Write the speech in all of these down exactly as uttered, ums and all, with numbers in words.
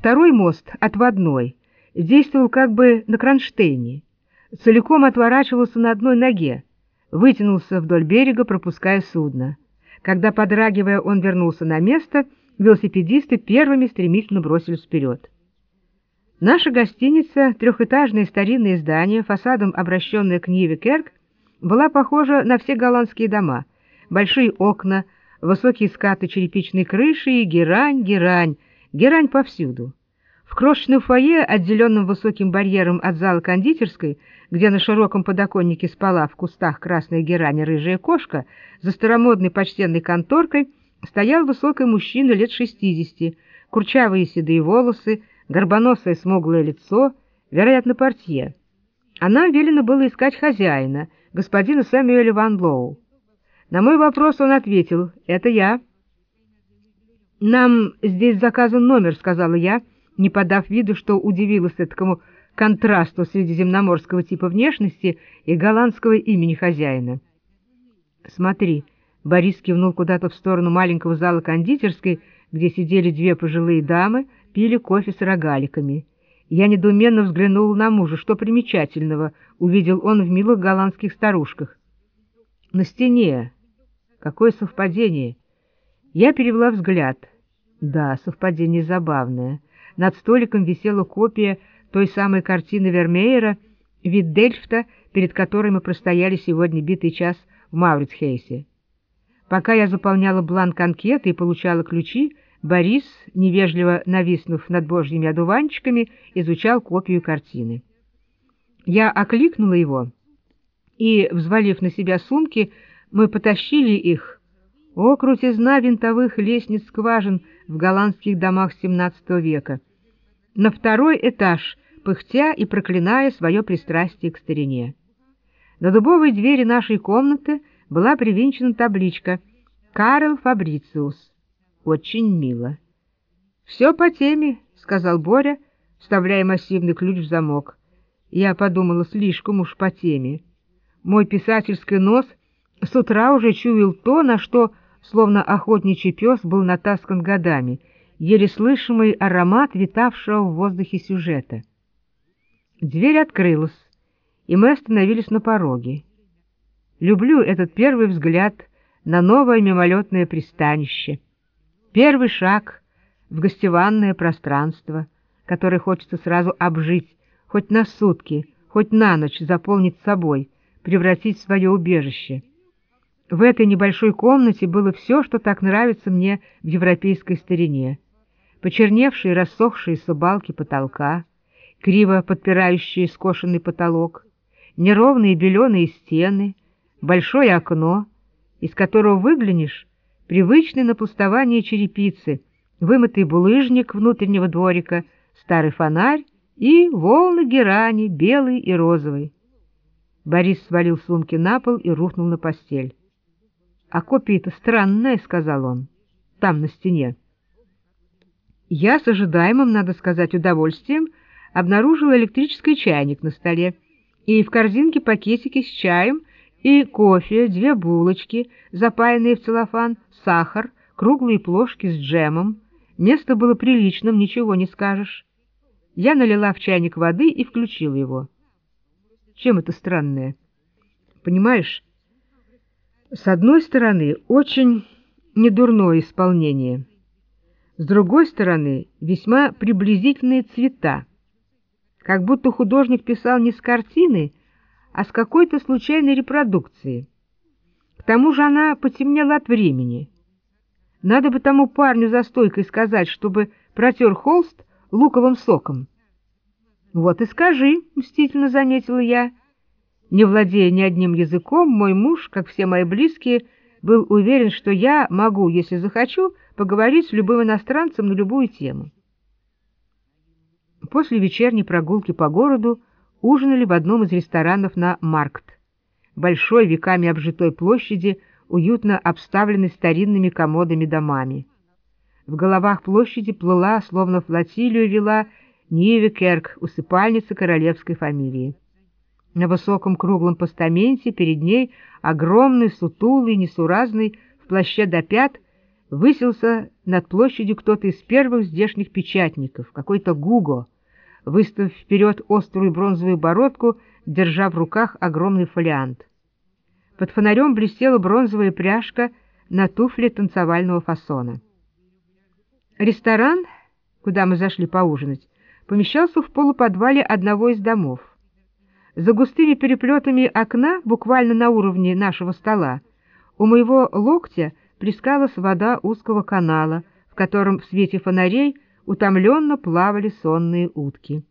Второй мост, отводной, действовал как бы на кронштейне, целиком отворачивался на одной ноге, вытянулся вдоль берега, пропуская судно. Когда, подрагивая, он вернулся на место, велосипедисты первыми стремительно бросились вперед. Наша гостиница, трехэтажное старинное здание, фасадом обращенное к Ньюве-Керк, была похожа на все голландские дома. Большие окна, высокие скаты черепичной крыши и герань, герань, герань повсюду. В крошечном фойе, отделенном высоким барьером от зала кондитерской, где на широком подоконнике спала в кустах красная герань рыжая кошка, за старомодной почтенной конторкой стоял высокий мужчина лет шестидесяти, курчавые седые волосы, горбоносое смуглое лицо, вероятно, портье. А нам велено было искать хозяина, господина Сэмюэля Ван Лоу. На мой вопрос он ответил: «Это я». «Нам здесь заказан номер», — сказала я, не подав виду, что удивилась этому контрасту средиземноморского типа внешности и голландского имени хозяина. «Смотри», — Борис кивнул куда-то в сторону маленького зала кондитерской, где сидели две пожилые дамы, пили кофе с рогаликами. Я недоуменно взглянул на мужа. Что примечательного увидел он в милых голландских старушках? На стене. Какое совпадение! Я перевела взгляд. Да, совпадение забавное. Над столиком висела копия той самой картины Вермеера, вид Дельфта, перед которой мы простояли сегодня битый час в Маурицхейсе. Пока я заполняла бланк анкеты и получала ключи, Борис, невежливо нависнув над божьими одуванчиками, изучал копию картины. Я окликнула его, и, взвалив на себя сумки, мы потащили их. О, крутизна винтовых лестниц-скважин в голландских домах семнадцатого века! На второй этаж, пыхтя и проклиная свое пристрастие к старине. На дубовой двери нашей комнаты была привинчена табличка «Карл Фабрициус». Очень мило. «Все по теме», — сказал Боря, вставляя массивный ключ в замок. Я подумала, слишком уж по теме. Мой писательский нос с утра уже чуял то, на что, словно охотничий пес, был натаскан годами, еле слышимый аромат витавшего в воздухе сюжета. Дверь открылась, и мы остановились на пороге. Люблю этот первый взгляд на новое мимолетное пристанище. Первый шаг в гостеванное пространство, которое хочется сразу обжить, хоть на сутки, хоть на ночь заполнить собой, превратить в свое убежище. В этой небольшой комнате было все, что так нравится мне в европейской старине. Почерневшие, рассохшиеся балки потолка, криво подпирающие скошенный потолок, неровные беленые стены, большое окно, из которого выглянешь, привычный на пустование черепицы, вымытый булыжник внутреннего дворика, старый фонарь и волны герани, белый и розовый. Борис свалил сумки на пол и рухнул на постель. — А копия-то странная, — сказал он, — там, на стене. Я с ожидаемым, надо сказать, удовольствием обнаружила электрический чайник на столе и в корзинке пакетики с чаем и кофе, две булочки, запаянные в целлофан, сахар, круглые плошки с джемом. Место было приличным, ничего не скажешь. Я налила в чайник воды и включила его. Чем это странное? Понимаешь, с одной стороны, очень недурное исполнение, с другой стороны, весьма приблизительные цвета, как будто художник писал не с картины, а с какой-то случайной репродукции. К тому же она потемнела от времени. Надо бы тому парню за стойкой сказать, чтобы протер холст луковым соком. — Вот и скажи, — мстительно заметила я. Не владея ни одним языком, мой муж, как все мои близкие, был уверен, что я могу, если захочу, поговорить с любым иностранцем на любую тему. После вечерней прогулки по городу ужинали в одном из ресторанов на Маркт, большой, веками обжитой площади, уютно обставленной старинными комодами-домами. В головах площади плыла, словно флотилию вела, Ньюве-Керк, усыпальница королевской фамилии. На высоком круглом постаменте перед ней огромный, сутулый, несуразный, в плаще до пят, высился над площадью кто-то из первых здешних печатников, какой-то Гуго, выставив вперед острую бронзовую бородку, держа в руках огромный фолиант. Под фонарем блестела бронзовая пряжка на туфле танцевального фасона. Ресторан, куда мы зашли поужинать, помещался в полуподвале одного из домов. За густыми переплетами окна, буквально на уровне нашего стола, у моего локтя плескалась вода узкого канала, в котором в свете фонарей утомленно плавали сонные утки.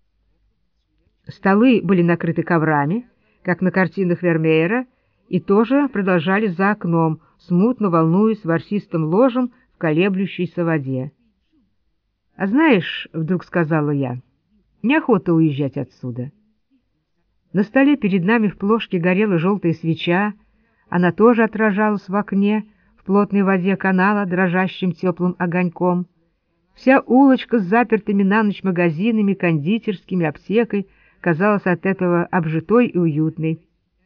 Столы были накрыты коврами, как на картинах Вермеера, и тоже продолжали за окном, смутно волнуясь ворсистым ложем в колеблющейся воде. — А знаешь, — вдруг сказала я, — неохота уезжать отсюда. На столе перед нами в плошке горела желтая свеча, она тоже отражалась в окне, в плотной воде канала, дрожащим теплым огоньком. Вся улочка с запертыми на ночь магазинами, кондитерскими, аптекой казалась от этого обжитой и уютной.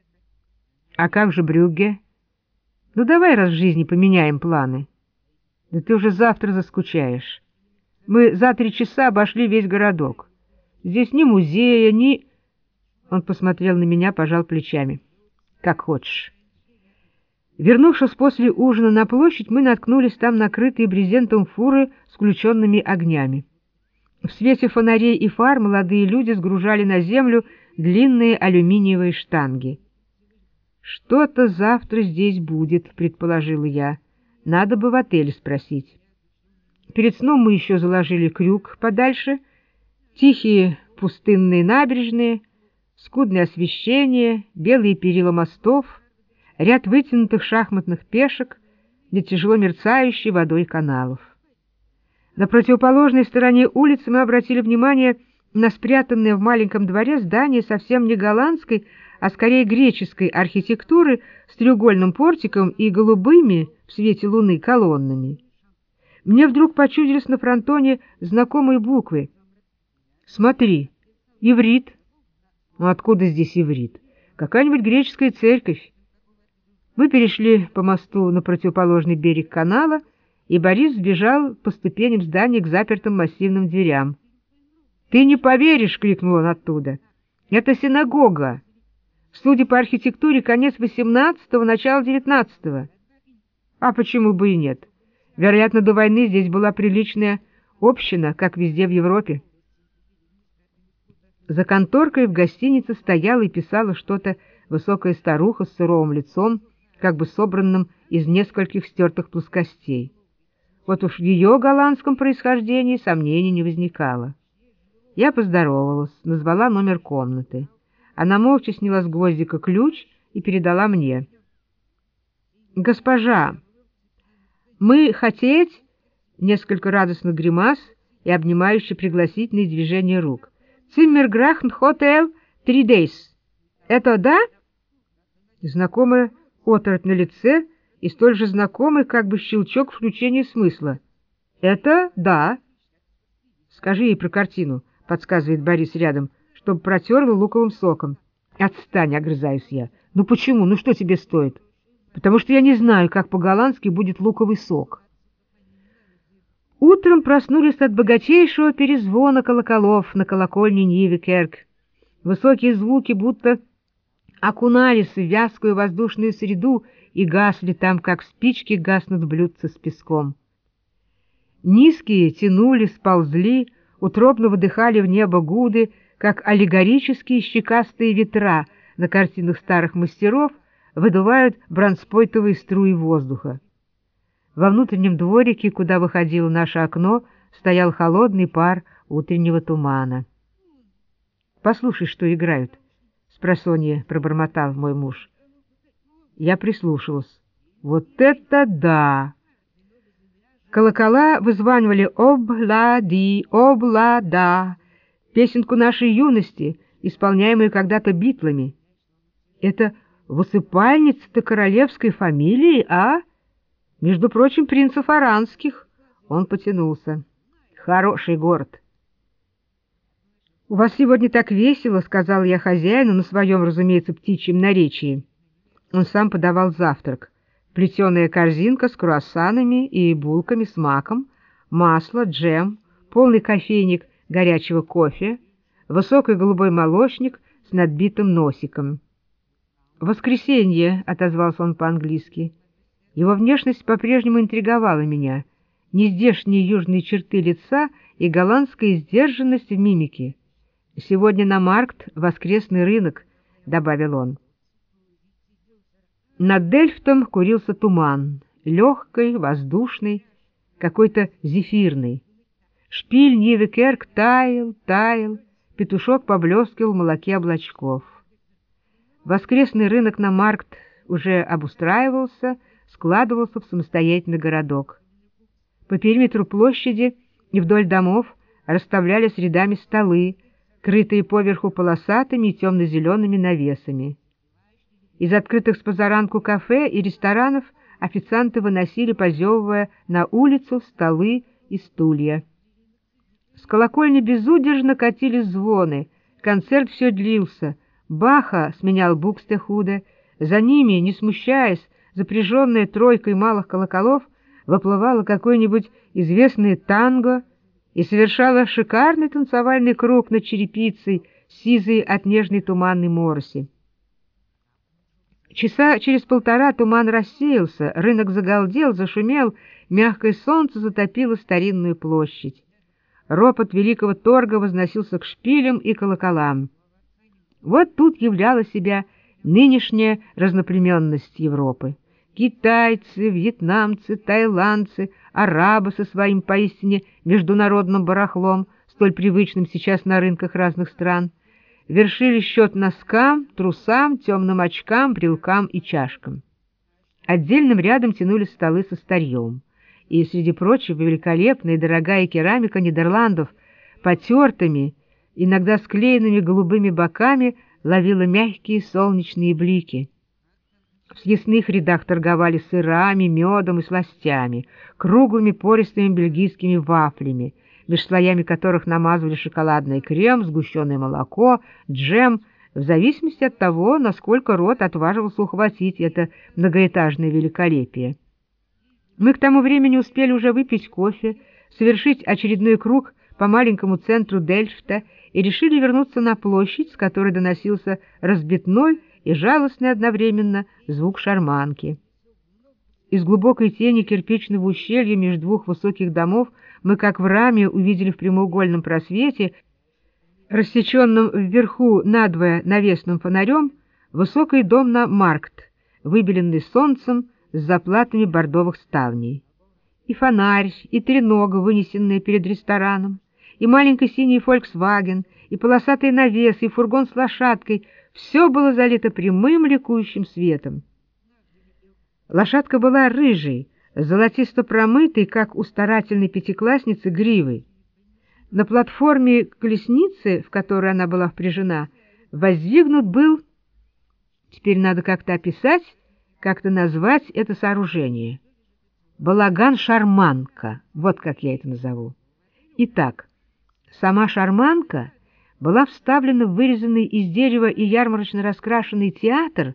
— А как же Брюгге? Ну давай раз в жизни поменяем планы. Да ты уже завтра заскучаешь. Мы за три часа обошли весь городок. Здесь ни музея, ни... Он посмотрел на меня, пожал плечами. Как хочешь. Вернувшись после ужина на площадь, мы наткнулись там на крытые брезентом фуры с включенными огнями. В свете фонарей и фар молодые люди сгружали на землю длинные алюминиевые штанги. «Что-то завтра здесь будет», — предположила я. «Надо бы в отеле спросить». Перед сном мы еще заложили крюк подальше. Тихие пустынные набережные, скудное освещение, белые перила мостов, ряд вытянутых шахматных пешек для тяжело мерцающей водой каналов. На противоположной стороне улицы мы обратили внимание на спрятанное в маленьком дворе здание совсем не голландской, а скорее греческой архитектуры с треугольным портиком и голубыми в свете луны колоннами. Мне вдруг почудились на фронтоне знакомые буквы. Смотри, иврит. Ну откуда здесь иврит? Какая-нибудь греческая церковь. Мы перешли по мосту на противоположный берег канала, и Борис сбежал по ступеням здания к запертым массивным дверям. — Ты не поверишь! — крикнул он оттуда. — Это синагога! Судя по архитектуре, конец восемнадцатого, начало девятнадцатого. А почему бы и нет? Вероятно, до войны здесь была приличная община, как везде в Европе. За конторкой в гостинице стояла и писала что-то высокая старуха с суровым лицом, как бы собранным из нескольких стертых плоскостей. Вот уж в ее голландском происхождении сомнений не возникало. Я поздоровалась, назвала номер комнаты. Она молча сняла с гвоздика ключ и передала мне. — Госпожа, мы хотеть... Несколько радостных гримас и обнимающие пригласительные движения рук. — Циммерграхн Хотел три дейс. Это да? Знакомая оторопь на лице и столь же знакомый как бы щелчок включения смысла. — Это да. — Скажи ей про картину, — подсказывает Борис рядом, чтобы протерла луковым соком. — Отстань, — огрызаюсь я. — Ну почему? Ну что тебе стоит? — Потому что я не знаю, как по-голландски будет луковый сок. Утром проснулись от богатейшего перезвона колоколов на колокольне Нивекерк. Высокие звуки будто окунались в вязкую воздушную среду и гасли там, как спички гаснут блюдца с песком. Низкие тянули, сползли, утробно выдыхали в небо гуды, как аллегорические щекастые ветра на картинах старых мастеров выдувают бронспойтовые струи воздуха. Во внутреннем дворике, куда выходило наше окно, стоял холодный пар утреннего тумана. — Послушай, что играют, — спросонья пробормотал мой муж. Я прислушалась. Вот это да! Колокола вызванивали «Об-ла-ди, об-ла-да», песенку нашей юности, исполняемую когда-то битлами. Это в усыпальнице-то королевской фамилии, а? Между прочим, принцев Оранских. Он потянулся. Хороший город. — У вас сегодня так весело, — сказал я хозяину на своем, разумеется, птичьем наречии. Он сам подавал завтрак. плетеная корзинка с круассанами и булками с маком, масло, джем, полный кофейник горячего кофе, высокий голубой молочник с надбитым носиком. «Воскресенье», — отозвался он по-английски. Его внешность по-прежнему интриговала меня, нездешние южные черты лица и голландская сдержанность в мимике. «Сегодня на Маркт воскресный рынок», — добавил он. Над Дельфтом курился туман, легкий, воздушный, какой-то зефирный. Шпиль Нивекерк таял, таял, петушок поблескивал в молоке облачков. Воскресный рынок на Маркт уже обустраивался, складывался в самостоятельный городок. По периметру площади и вдоль домов расставлялись рядами столы, крытые поверху полосатыми и темно-зелеными навесами. Из открытых с позаранку кафе и ресторанов официанты выносили, позевывая, на улицу столы и стулья. С колокольни безудержно катились звоны, концерт все длился, Баха сменял Букстехуде, за ними, не смущаясь, запряженная тройкой малых колоколов, выплывало какое-нибудь известное танго и совершало шикарный танцевальный круг над черепицей, сизой от нежной туманной мороси. Часа через полтора туман рассеялся, рынок загалдел, зашумел, мягкое солнце затопило старинную площадь. Ропот великого торга возносился к шпилям и колоколам. Вот тут являла себя нынешняя разноплеменность Европы. Китайцы, вьетнамцы, таиландцы, арабы со своим поистине международным барахлом, столь привычным сейчас на рынках разных стран, вершили счет носкам, трусам, темным очкам, брелкам и чашкам. Отдельным рядом тянулись столы со старьем, и, среди прочего, великолепная и дорогая керамика Нидерландов, потертыми, иногда склеенными голубыми боками, ловила мягкие солнечные блики. В съестных рядах торговали сырами, медом и сластями, круглыми пористыми бельгийскими вафлями, меж слоями которых намазывали шоколадный крем, сгущенное молоко, джем, в зависимости от того, насколько рот отваживался ухватить это многоэтажное великолепие. Мы к тому времени успели уже выпить кофе, совершить очередной круг по маленькому центру Дельфта и решили вернуться на площадь, с которой доносился разбитной и жалостный одновременно звук шарманки. Из глубокой тени кирпичного ущелья между двух высоких домов мы, как в раме, увидели в прямоугольном просвете, рассеченном вверху надвое навесным фонарем, высокий дом на Маркт, выбеленный солнцем с заплатами бордовых ставней. И фонарь, и тренога, вынесенная перед рестораном, и маленький синий «Фольксваген», и полосатый навес, и фургон с лошадкой — все было залито прямым ликующим светом. Лошадка была рыжей, золотисто промытой, как у старательной пятиклассницы, гривой. На платформе колесницы, в которой она была впряжена, воздвигнут был, теперь надо как-то описать, как-то назвать это сооружение. Балаган-шарманка, вот как я это назову. Итак, сама шарманка была вставлена в вырезанный из дерева и ярмарочно раскрашенный театр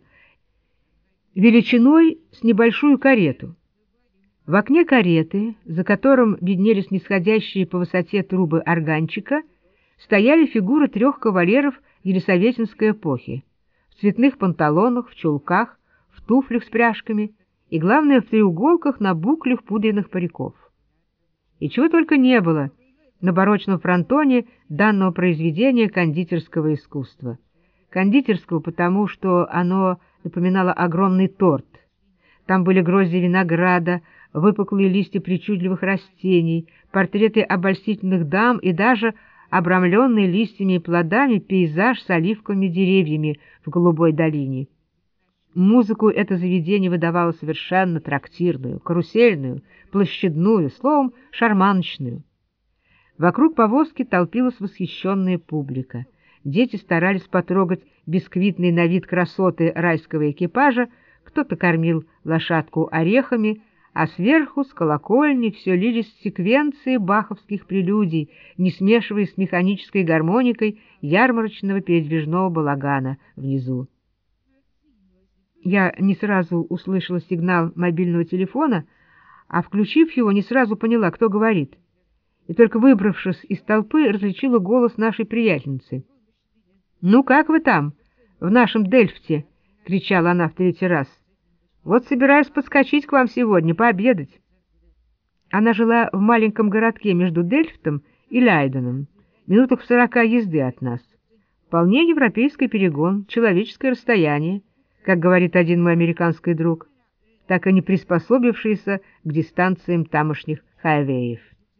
величиной с небольшую карету. В окне кареты, за которым виднелись нисходящие по высоте трубы органчика, стояли фигуры трех кавалеров елисаветинской эпохи в цветных панталонах, в чулках, в туфлях с пряжками и, главное, в треуголках на буклях пудренных париков. И чего только не было на барочном фронтоне данного произведения кондитерского искусства. Кондитерского потому, что оно напоминало огромный торт. Там были грозди винограда, выпуклые листья причудливых растений, портреты обольстительных дам и даже обрамленный листьями и плодами пейзаж с оливковыми деревьями в голубой долине. Музыку это заведение выдавало совершенно трактирную, карусельную, площадную, словом, шарманочную. Вокруг повозки толпилась восхищенная публика. Дети старались потрогать бисквитные на вид красоты райского экипажа, кто-то кормил лошадку орехами, а сверху с колокольни все лились секвенции баховских прелюдий, не смешиваясь с механической гармоникой ярмарочного передвижного балагана внизу. Я не сразу услышала сигнал мобильного телефона, а, включив его, не сразу поняла, кто говорит. И только выбравшись из толпы, различила голос нашей приятельницы. «Ну, как вы там, в нашем Дельфте?» — кричала она в третий раз. «Вот собираюсь подскочить к вам сегодня, пообедать». Она жила в маленьком городке между Дельфтом и Лейденом, минутах в сорока езды от нас. Вполне европейский перегон, человеческое расстояние, как говорит один мой американский друг, так и не приспособившийся к дистанциям тамошних хайвеев.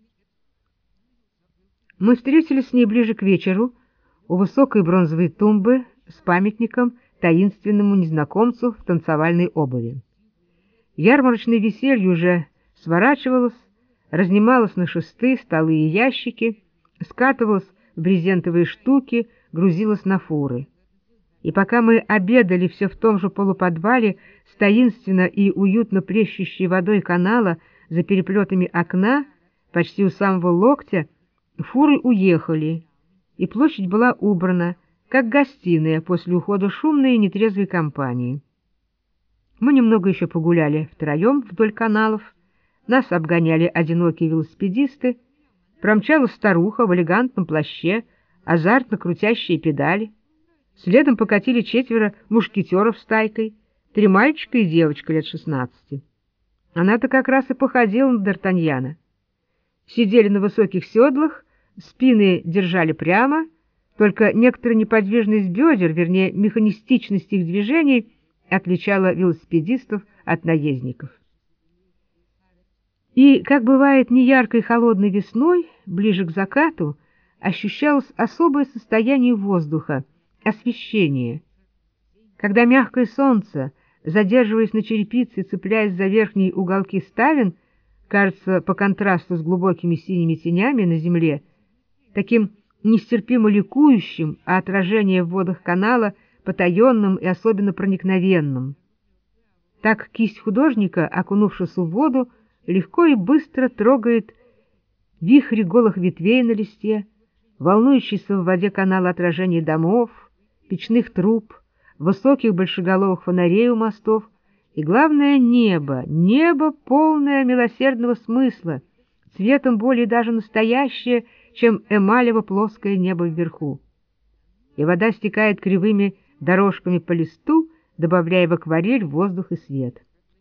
Мы встретились с ней ближе к вечеру у высокой бронзовой тумбы с памятником таинственному незнакомцу в танцевальной обуви. Ярмарочное веселье уже сворачивалось, разнималось на шесты, столы и ящики, скатывалось в брезентовые штуки, грузилось на фуры. И пока мы обедали все в том же полуподвале с таинственно и уютно плещущей водой канала за переплетами окна, почти у самого локтя, фуры уехали, и площадь была убрана, как гостиная после ухода шумной и нетрезвой компании. Мы немного еще погуляли втроем вдоль каналов, нас обгоняли одинокие велосипедисты, промчалась старуха в элегантном плаще, азартно крутящие педали. Следом покатили четверо мушкетеров с тайкой, три мальчика и девочка лет шестнадцати. Она-то как раз и походила на Д'Артаньяна. Сидели на высоких седлах, спины держали прямо, только некоторая неподвижность бедер, вернее, механистичность их движений, отличала велосипедистов от наездников. И, как бывает неяркой холодной весной, ближе к закату, ощущалось особое состояние воздуха, освещение. Когда мягкое солнце, задерживаясь на черепице, цепляясь за верхние уголки ставен, кажется, по контрасту с глубокими синими тенями на земле, таким нестерпимо ликующим, а отражение в водах канала потаенным и особенно проникновенным. Так кисть художника, окунувшись в воду, легко и быстро трогает вихри голых ветвей на листе, волнующийся в воде канал отражение домов, печных труб, высоких большеголовых фонарей у мостов и, главное, небо, небо, полное милосердного смысла, цветом более даже настоящее, чем эмалево-плоское небо вверху. И вода стекает кривыми дорожками по листу, добавляя в акварель воздух и свет.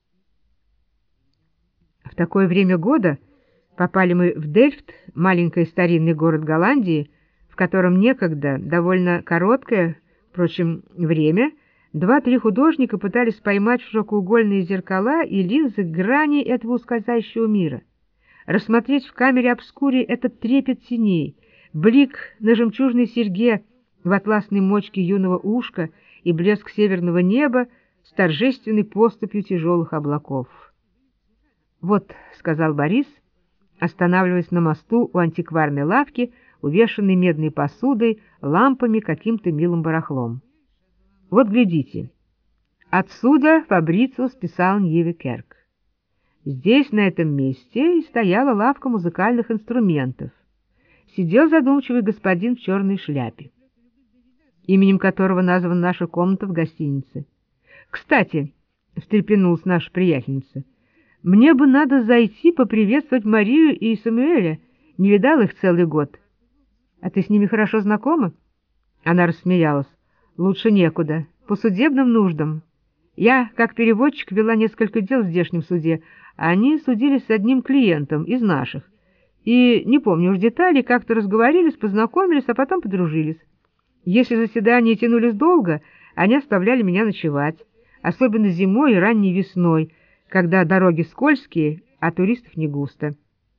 В такое время года попали мы в Дельфт, маленький старинный город Голландии, в котором некогда, довольно короткое, впрочем, время, два-три художника пытались поймать в широкоугольные зеркала и линзы грани этого ускользающего мира, рассмотреть в камере обскуре этот трепет теней, блик на жемчужной серьге в атласной мочке юного ушка и блеск северного неба с торжественной поступью тяжелых облаков. «Вот», — сказал Борис, останавливаясь на мосту у антикварной лавки, увешанной медной посудой, лампами, каким-то милым барахлом. «Вот глядите. Отсюда Фабрициус писал Ньеве Керк. Здесь, на этом месте, и стояла лавка музыкальных инструментов. Сидел задумчивый господин в черной шляпе, именем которого названа наша комната в гостинице. Кстати, — встрепенулась наша приятельница, — мне бы надо зайти поприветствовать Марию и Самуэля, не видал их целый год. А ты с ними хорошо знакома?» Она рассмеялась. «Лучше некуда, по судебным нуждам. Я, как переводчик, вела несколько дел в здешнем суде, а они судились с одним клиентом из наших. И, не помню уж деталей, как-то разговорились, познакомились, а потом подружились. Если заседания тянулись долго, они оставляли меня ночевать, особенно зимой и ранней весной, когда дороги скользкие, а туристов не густо.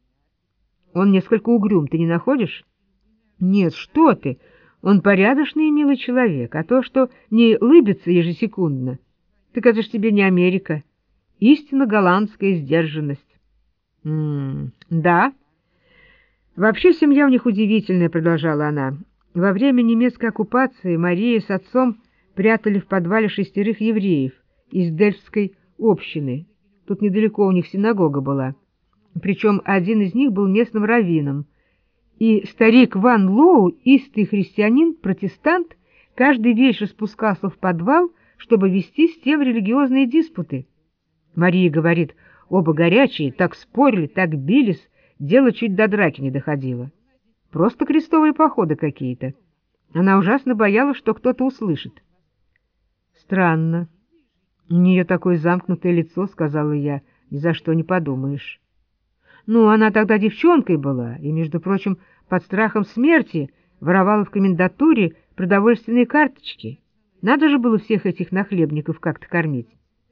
Он несколько угрюм, ты не находишь? Нет, что ты, он порядочный и милый человек, а то, что не лыбится ежесекундно, так это ж тебе не Америка, истинно голландская сдержанность. М-м, да. Вообще семья у них удивительная, продолжала она. Во время немецкой оккупации Мария с отцом прятали в подвале шестерых евреев из Дельфтской общины. Тут недалеко у них синагога была. Причем один из них был местным раввином. И старик Ван Лоу, истый христианин, протестант, каждый вечер спускался в подвал, чтобы вести с тем религиозные диспуты. Мария говорит, оба горячие, так спорили, так бились, дело чуть до драки не доходило. Просто крестовые походы какие-то. Она ужасно боялась, что кто-то услышит. Странно. У нее такое замкнутое лицо, — сказала я, — ни за что не подумаешь. Ну, она тогда девчонкой была, и, между прочим, под страхом смерти воровала в комендатуре продовольственные карточки. Надо же было всех этих нахлебников как-то кормить.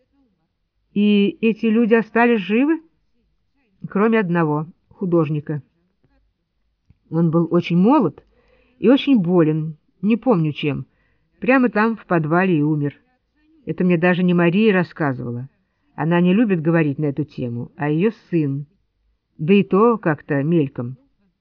И эти люди остались живы? Кроме одного, художника. Он был очень молод и очень болен, не помню чем. Прямо там, в подвале, и умер. Это мне даже не Мария рассказывала. Она не любит говорить на эту тему, а ее сын. Да и то как-то мельком.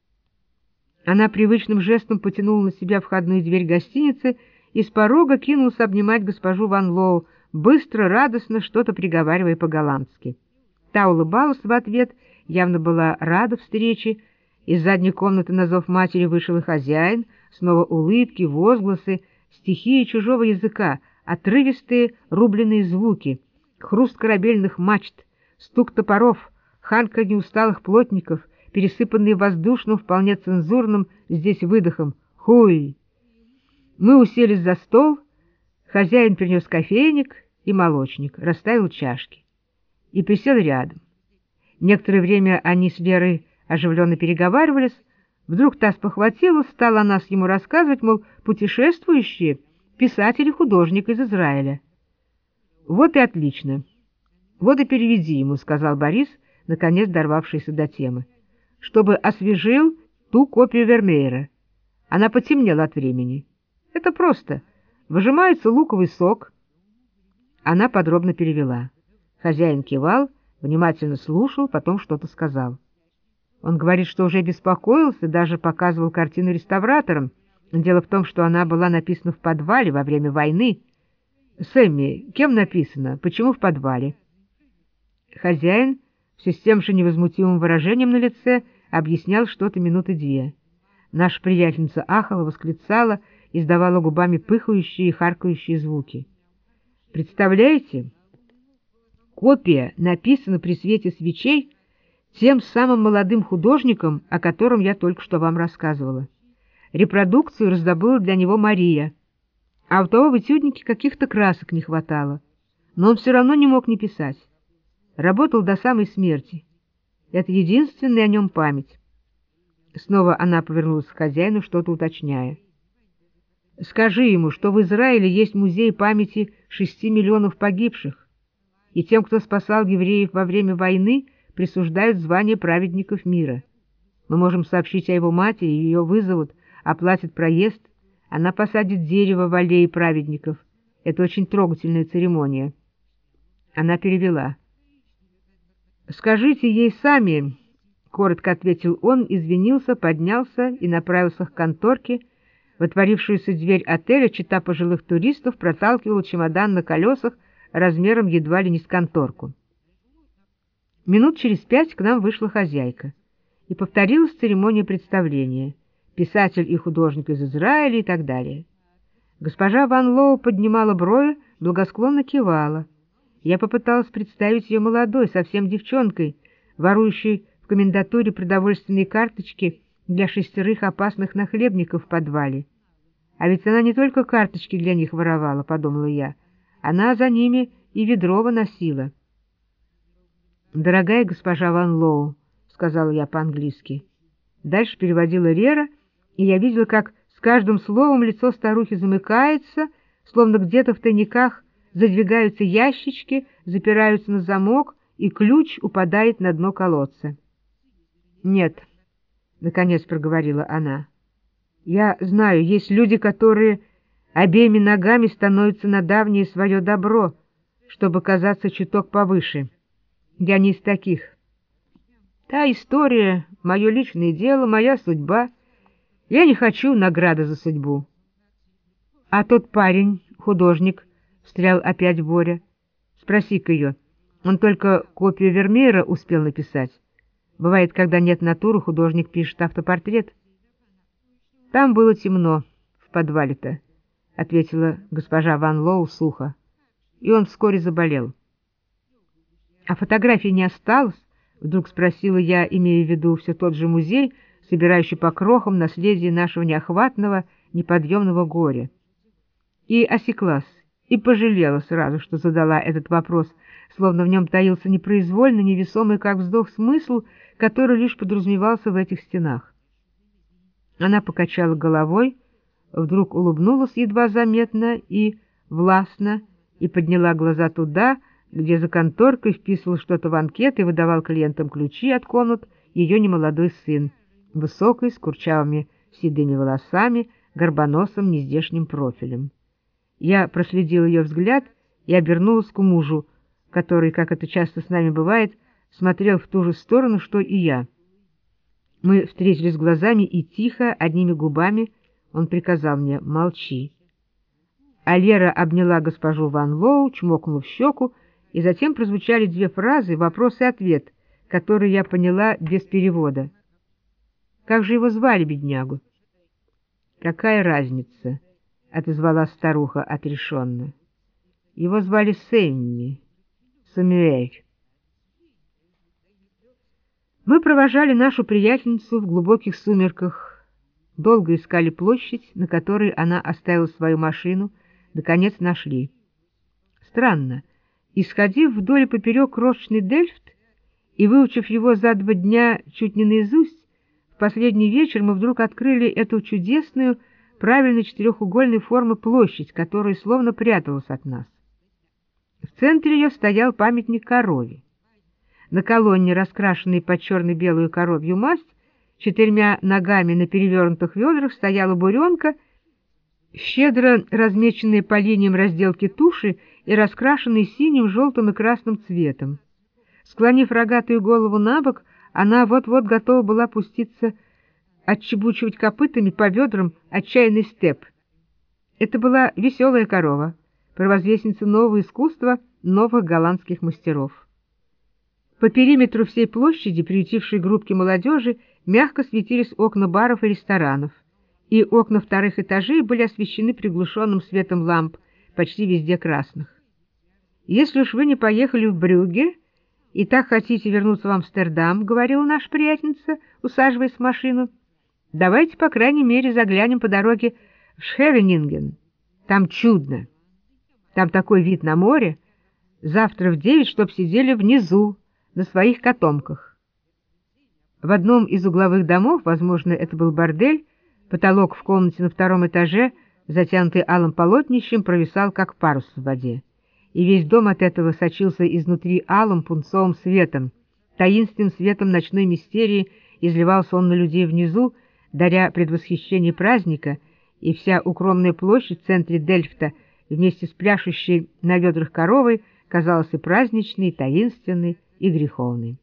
Она привычным жестом потянула на себя входную дверь гостиницы и с порога кинулась обнимать госпожу Ван Лоу, быстро, радостно, что-то приговаривая по-голландски. Та улыбалась в ответ, явно была рада встрече. Из задней комнаты на зов матери вышел и хозяин, снова улыбки, возгласы, стихии чужого языка, отрывистые рубленые звуки, хруст корабельных мачт, стук топоров, ханканье усталых плотников, пересыпанные воздушным, вполне цензурным здесь выдохом «Хуй!». Мы уселись за стол, хозяин принес кофейник и молочник, расставил чашки и присел рядом. Некоторое время они с Лерой оживленно переговаривались. Вдруг та спохватилась, стала нас ему рассказывать, мол, путешествующие, писатель и художник из Израиля. «Вот и отлично. Вот и переведи ему», — сказал Борис, наконец дорвавшийся до темы, «чтобы освежил ту копию Вермеера. Она потемнела от времени. Это просто. Выжимается луковый сок». Она подробно перевела. Хозяин кивал, внимательно слушал, потом что-то сказал. Он говорит, что уже беспокоился, даже показывал картину реставраторам. Дело в том, что она была написана в подвале во время войны. «Сэмми, кем написано? Почему в подвале?» Хозяин все с тем же невозмутимым выражением на лице объяснял что-то минуты две. Наша приятельница ахала, восклицала, издавала губами пыхающие и харкающие звуки. «Представляете? Копия написана при свете свечей тем самым молодым художником, о котором я только что вам рассказывала. Репродукцию раздобыла для него Мария, а у того в этюднике каких-то красок не хватало, но он все равно не мог не писать. Работал до самой смерти. Это единственная о нем память». Снова она повернулась к хозяину, что-то уточняя. «Скажи ему, что в Израиле есть музей памяти шести миллионов погибших, и тем, кто спасал евреев во время войны, присуждают звание праведников мира. Мы можем сообщить о его матери, ее вызовут, оплатят проезд, она посадит дерево в аллее праведников. Это очень трогательная церемония». Она перевела. «Скажите ей сами», — коротко ответил он, извинился, поднялся и направился к конторке. В отворившуюся дверь отеля чета пожилых туристов проталкивала чемодан на колесах размером едва ли не с конторку. Минут через пять к нам вышла хозяйка, и повторилась церемония представления, писатель и художник из Израиля и так далее. Госпожа Ван Лоу поднимала брови, благосклонно кивала. Я попыталась представить ее молодой, совсем девчонкой, ворующей в комендатуре продовольственные карточки для шестерых опасных нахлебников в подвале. А ведь она не только карточки для них воровала, подумала я, она за ними и ведро выносила. «Дорогая госпожа Ван Лоу», — сказала я по-английски. Дальше переводила Лера, и я видела, как с каждым словом лицо старухи замыкается, словно где-то в тайниках задвигаются ящички, запираются на замок, и ключ упадает на дно колодца. «Нет», — наконец проговорила она, — «я знаю, есть люди, которые обеими ногами становятся на давнее свое добро, чтобы казаться чуток повыше. Я не из таких. Та история — мое личное дело, моя судьба. Я не хочу награды за судьбу». «А тот парень, художник», — встрял опять Боря, — «спроси-ка ее. Он только копию Вермеера успел написать. Бывает, когда нет натуры, художник пишет автопортрет». «Там было темно, в подвале-то», — ответила госпожа Ван Лоу сухо. и он вскоре заболел. — А фотографий не осталось? — вдруг спросила я, имея в виду все тот же музей, собирающий по крохам наследие нашего неохватного, неподъемного горя. И осеклась, и пожалела сразу, что задала этот вопрос, словно в нем таился непроизвольно, невесомый, как вздох, смысл, который лишь подразумевался в этих стенах. Она покачала головой, вдруг улыбнулась едва заметно и властно, и подняла глаза туда, где за конторкой вписывал что-то в анкет и выдавал клиентам ключи от комнат ее немолодой сын, высокий, с курчавыми седыми волосами, горбоносым нездешним профилем. Я проследил ее взгляд и обернулась к мужу, который, как это часто с нами бывает, смотрел в ту же сторону, что и я. Мы встретились глазами, и тихо, одними губами, он приказал мне: «Молчи». А Лера обняла госпожу Ван Лоу, чмокнула в щеку, и затем прозвучали две фразы, вопрос и ответ, которые я поняла без перевода. Как же его звали, беднягу? «Какая разница?» — отозвалась старуха отрешенно. «Его звали Сэмми, Самюэль». Мы провожали нашу приятельницу в глубоких сумерках, долго искали площадь, на которой она оставила свою машину, наконец нашли. Странно, исходив вдоль и поперек крошечный Дельфт и выучив его за два дня чуть не наизусть, в последний вечер мы вдруг открыли эту чудесную, правильной четырехугольной формы площадь, которая словно пряталась от нас. В центре ее стоял памятник корове. На колонне, раскрашенной под черно-белую коровью масть, четырьмя ногами на перевернутых ведрах стояла буренка, щедро размеченные по линиям разделки туши и раскрашенные синим, желтым и красным цветом. Склонив рогатую голову на бок, она вот-вот готова была пуститься отчебучивать копытами по ведрам отчаянный степ. Это была веселая корова, провозвестница нового искусства новых голландских мастеров. По периметру всей площади, приютившей группки молодежи, мягко светились окна баров и ресторанов, и окна вторых этажей были освещены приглушенным светом ламп, почти везде красных. «Если уж вы не поехали в Брюгге и так хотите вернуться в Амстердам, — говорила наша приятельница, усаживаясь в машину, — давайте, по крайней мере, заглянем по дороге в Шхевенинген. Там чудно. Там такой вид на море. Завтра в девять, чтоб сидели внизу, на своих котомках». В одном из угловых домов, возможно, это был бордель, потолок в комнате на втором этаже, затянутый алым полотнищем, провисал, как парус в воде. И весь дом от этого сочился изнутри алым пунцовым светом, таинственным светом ночной мистерии изливался он на людей внизу, даря предвосхищение праздника, и вся укромная площадь в центре Дельфта вместе с пляшущей на ведрах коровой казалась и праздничной, и таинственной, и греховной.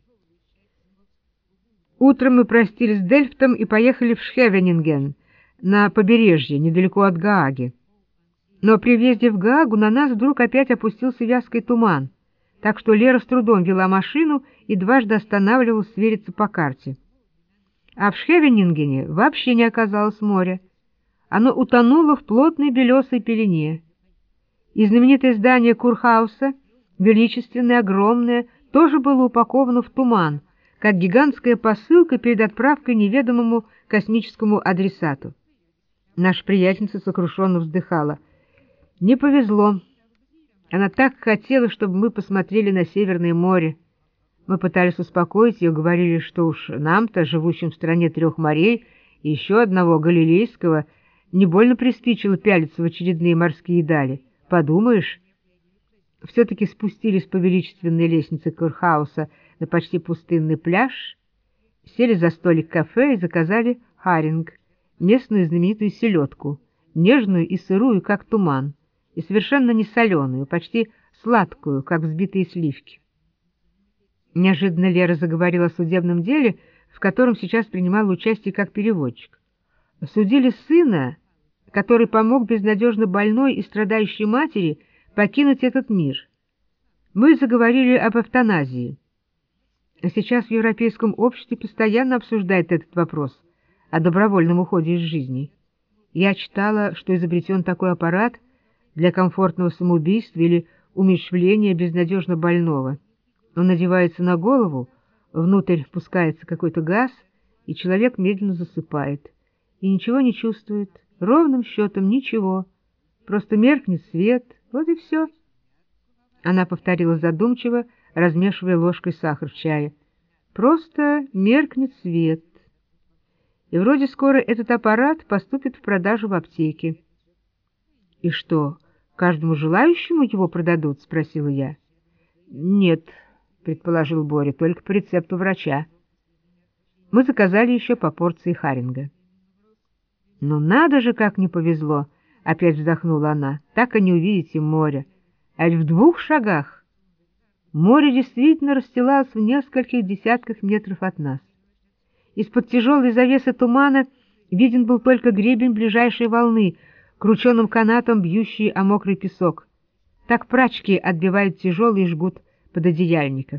Утром мы простились с Дельфтом и поехали в Шхевенинген, на побережье, недалеко от Гааги. Но при въезде в Гаагу на нас вдруг опять опустился вязкий туман, так что Лера с трудом вела машину и дважды останавливалась свериться по карте. А в Шхевенингене вообще не оказалось моря. Оно утонуло в плотной белесой пелене. И знаменитое здание Курхауса, величественное, огромное, тоже было упаковано в туман, как гигантская посылка перед отправкой неведомому космическому адресату. Наша приятельница сокрушенно вздыхала. Не повезло. Она так хотела, чтобы мы посмотрели на Северное море. Мы пытались успокоить ее, говорили, что уж нам-то, живущим в стране трех морей и еще одного галилейского, не больно приспичило пялиться в очередные морские дали. Подумаешь... Все-таки спустились по величественной лестнице Курхауса на почти пустынный пляж, сели за столик кафе и заказали харинг, местную знаменитую селедку, нежную и сырую, как туман, и совершенно не соленую, почти сладкую, как взбитые сливки. Неожиданно Лера заговорила о судебном деле, в котором сейчас принимала участие как переводчик. Судили сына, который помог безнадежно больной и страдающей матери покинуть этот мир. Мы заговорили об эвтаназии. А сейчас в европейском обществе постоянно обсуждают этот вопрос о добровольном уходе из жизни. Я читала, что изобретен такой аппарат для комфортного самоубийства или умерщвление безнадежно больного. Он надевается на голову, внутрь пускается какой-то газ, и человек медленно засыпает. И ничего не чувствует, ровным счетом ничего. Просто меркнет свет, вот и все. Она повторила задумчиво, размешивая ложкой сахар в чае. Просто меркнет свет. И вроде скоро этот аппарат поступит в продажу в аптеке. — И что, каждому желающему его продадут? — спросила я. — Нет, — предположил Боря, — только по рецепту врача. Мы заказали еще по порции харинга. — Ну надо же, как не повезло! — опять вздохнула она. — Так и не увидите море. А ведь в двух шагах. Море действительно расстилалось в нескольких десятках метров от нас. Из-под тяжелой завесы тумана виден был только гребень ближайшей волны, крученым канатом бьющий о мокрый песок. Так прачки отбивают тяжелый жгут пододеяльника.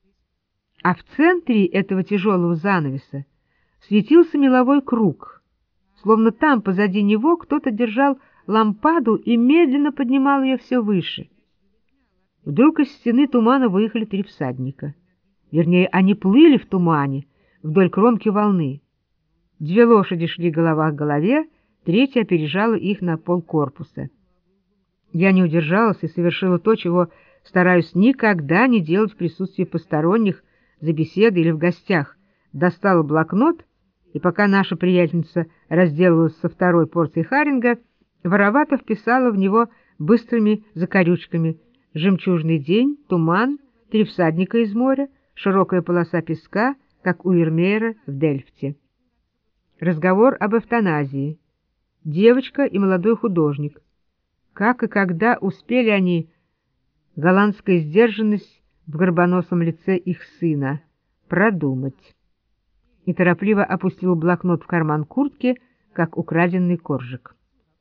А в центре этого тяжелого занавеса светился меловой круг, словно там позади него кто-то держал лампаду и медленно поднимал ее все выше. Вдруг из стены тумана выехали три всадника. Вернее, они плыли в тумане вдоль кромки волны. Две лошади шли голова к голове, третья опережала их на полкорпуса. Я не удержалась и совершила то, чего стараюсь никогда не делать в присутствии посторонних, за беседой или в гостях. Достала блокнот, и пока наша приятельница разделалась со второй порцией харинга, воровато вписала в него быстрыми закорючками: жемчужный день, туман, три всадника из моря, широкая полоса песка, как у Вермеера в Дельфте. Разговор об эвтаназии. Девочка и молодой художник. Как и когда успели они, голландская сдержанность в горбоносом лице их сына, продумать. И торопливо опустил блокнот в карман куртки, как украденный коржик.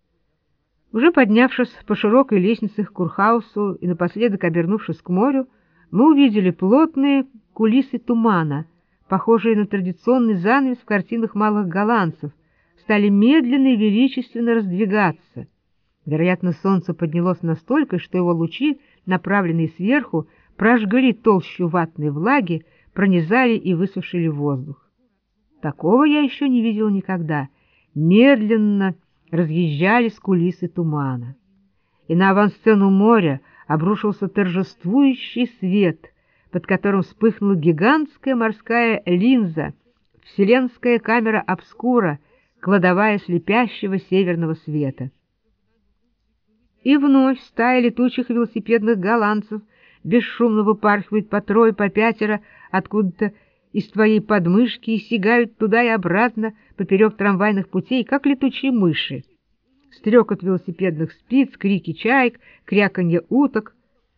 Уже поднявшись по широкой лестнице к Курхаусу и напоследок обернувшись к морю, мы увидели плотные кулисы тумана, похожие на традиционный занавес в картинах малых голландцев, стали медленно и величественно раздвигаться. Вероятно, солнце поднялось настолько, что его лучи, направленные сверху, прожгли толщу ватной влаги, пронизали и высушили воздух. Такого я еще не видел никогда. Медленно разъезжались кулисы тумана. И на авансцену моря обрушился торжествующий свет, под которым вспыхнула гигантская морская линза, вселенская камера обскура, кладовая слепящего северного света. И вновь стая летучих велосипедных голландцев бесшумно выпархивает по трое, по пятеро откуда-то из твоей подмышки и сигают туда и обратно поперек трамвайных путей, как летучие мыши. Стрекот велосипедных спиц, крики чаек, кряканье уток.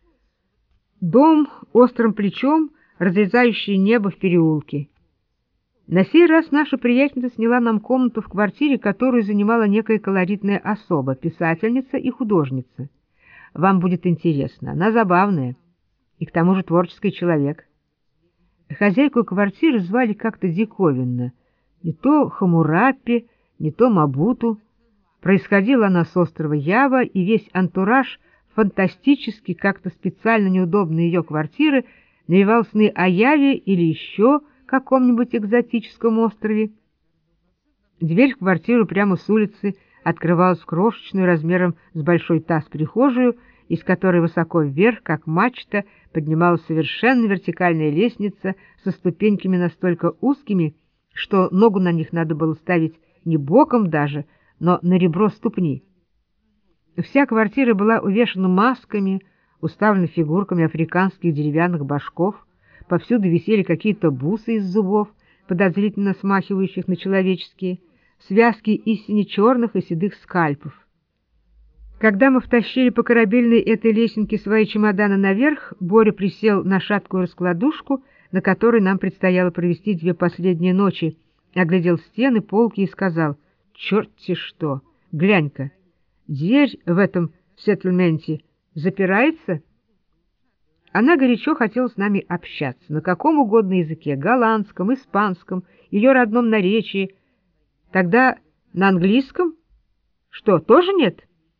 Дом острым плечом, разрезающий небо в переулке. На сей раз наша приятельница сняла нам комнату в квартире, которую занимала некая колоритная особа, писательница и художница. Вам будет интересно, она забавная и к тому же творческий человек. Хозяйку квартиры звали как-то диковинно, не то Хамурапи, не то Мабуту. Происходила она с острова Ява, и весь антураж фантастически, как-то специально неудобной ее квартиры, навевал сны о Яве или еще каком-нибудь экзотическом острове. Дверь в квартиру прямо с улицы открывалась в крошечную размером с большой таз прихожую, из которой высоко вверх, как мачта, поднималась совершенно вертикальная лестница со ступеньками настолько узкими, что ногу на них надо было ставить не боком даже, но на ребро ступни. Вся квартира была увешана масками, уставлена фигурками африканских деревянных башков, повсюду висели какие-то бусы из зубов, подозрительно смахивающих на человеческие, связки истинно черных и седых скальпов. Когда мы втащили по корабельной этой лесенке свои чемоданы наверх, Боря присел на шаткую раскладушку, на которой нам предстояло провести две последние ночи, оглядел стены, полки и сказал: «Черт-те что! Глянь-ка! Дверь в этом сеттельменте запирается?» Она горячо хотела с нами общаться, на каком угодно языке, голландском, испанском, ее родном наречии. Тогда на английском? Что, тоже нет?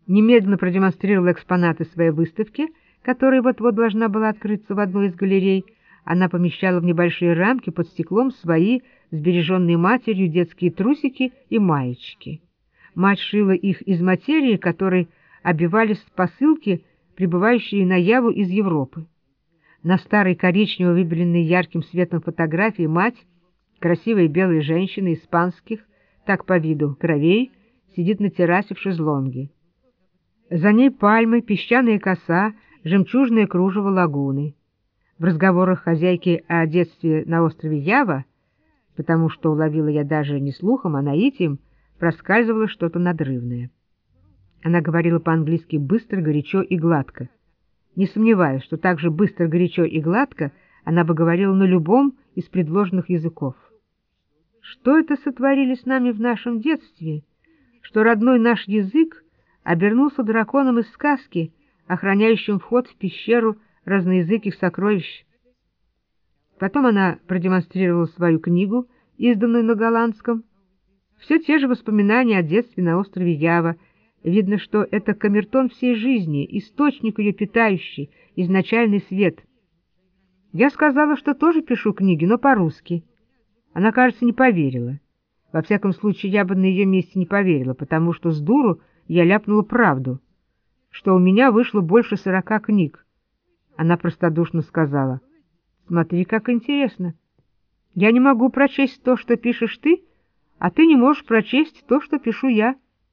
немедленно продемонстрировала экспонаты своей выставки, которая вот-вот должна была открыться в одной из галерей. Она помещала в небольшие рамки под стеклом свои сбереженные матерью детские трусики и маечки. Мать шила их из материи, которой обивались посылки, прибывающие на Яву из Европы. На старой коричнево выбеленной ярким светом фотографии мать, красивая белая женщина испанских, так по виду, кровей, сидит на террасе в шезлонге. За ней пальмы, песчаная коса, жемчужное кружево лагуны. В разговорах хозяйки о детстве на острове Ява, потому что уловила я даже не слухом, а наитием, проскальзывало что-то надрывное. Она говорила по-английски быстро, горячо и гладко. Не сомневаюсь, что так же быстро, горячо и гладко она бы говорила на любом из предложенных языков. Что это сотворили с нами в нашем детстве, что родной наш язык обернулся драконом из сказки, охраняющим вход в пещеру разноязыких сокровищ. Потом она продемонстрировала свою книгу, изданную на голландском. Все те же воспоминания о детстве на острове Ява. Видно, что это камертон всей жизни, источник ее питающий, изначальный свет. Я сказала, что тоже пишу книги, но по-русски. Она, кажется, не поверила. Во всяком случае, я бы на ее месте не поверила, потому что с дуру я ляпнула правду, что у меня вышло больше сорока книг. Она простодушно сказала: «Смотри, как интересно. Я не могу прочесть то, что пишешь ты, а ты не можешь прочесть то, что пишу я».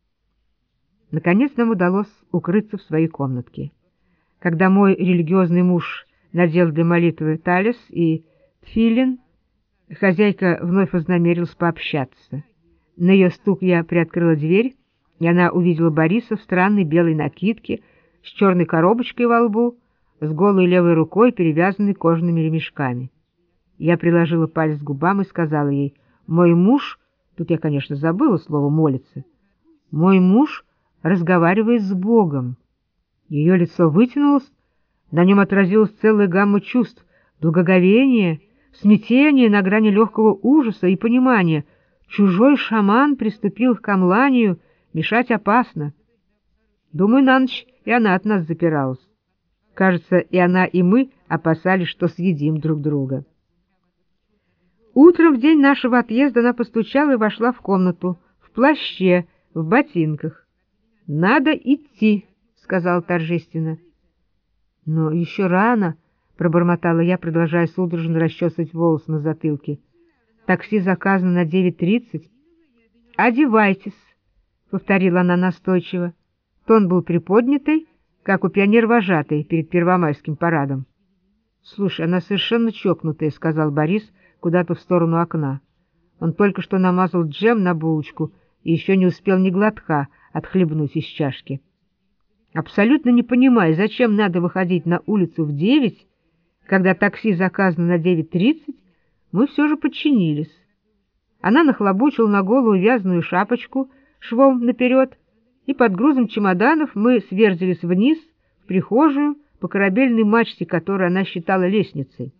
Наконец нам удалось укрыться в своей комнатке. Когда мой религиозный муж надел для молитвы талис и тфилин, хозяйка вновь вознамерилась пообщаться. На ее стук я приоткрыла дверь, и она увидела Бориса в странной белой накидке, с черной коробочкой во лбу, с голой левой рукой, перевязанной кожаными ремешками. Я приложила палец к губам и сказала ей: «Мой муж...» Тут я, конечно, забыла слово «молится». «Мой муж разговаривает с Богом». Ее лицо вытянулось, на нем отразилась целая гамма чувств: благоговение, смятение на грани легкого ужаса и понимания. Чужой шаман приступил к омланию, мешать опасно. Думаю, на ночь и она от нас запиралась. Кажется, и она, и мы опасались, что съедим друг друга. Утром в день нашего отъезда она постучала и вошла в комнату, в плаще, в ботинках. «Надо идти», — сказала торжественно. «Но еще рано», — пробормотала я, продолжая судорожно расчесывать волосы на затылке. «Такси заказано на девять тридцать». «Одевайтесь», — повторила она настойчиво. Тон был приподнятый, как у пионер-вожатой перед первомайским парадом. «Слушай, она совершенно чокнутая», — сказал Борис куда-то в сторону окна. Он только что намазал джем на булочку и еще не успел ни глотка отхлебнуть из чашки. Абсолютно не понимая, зачем надо выходить на улицу в девять, когда такси заказано на девять тридцать, мы все же подчинились. Она нахлобучила на голову вязаную шапочку швом наперед, и под грузом чемоданов мы сверзились вниз, в прихожую, по корабельной мачте, которую она считала лестницей.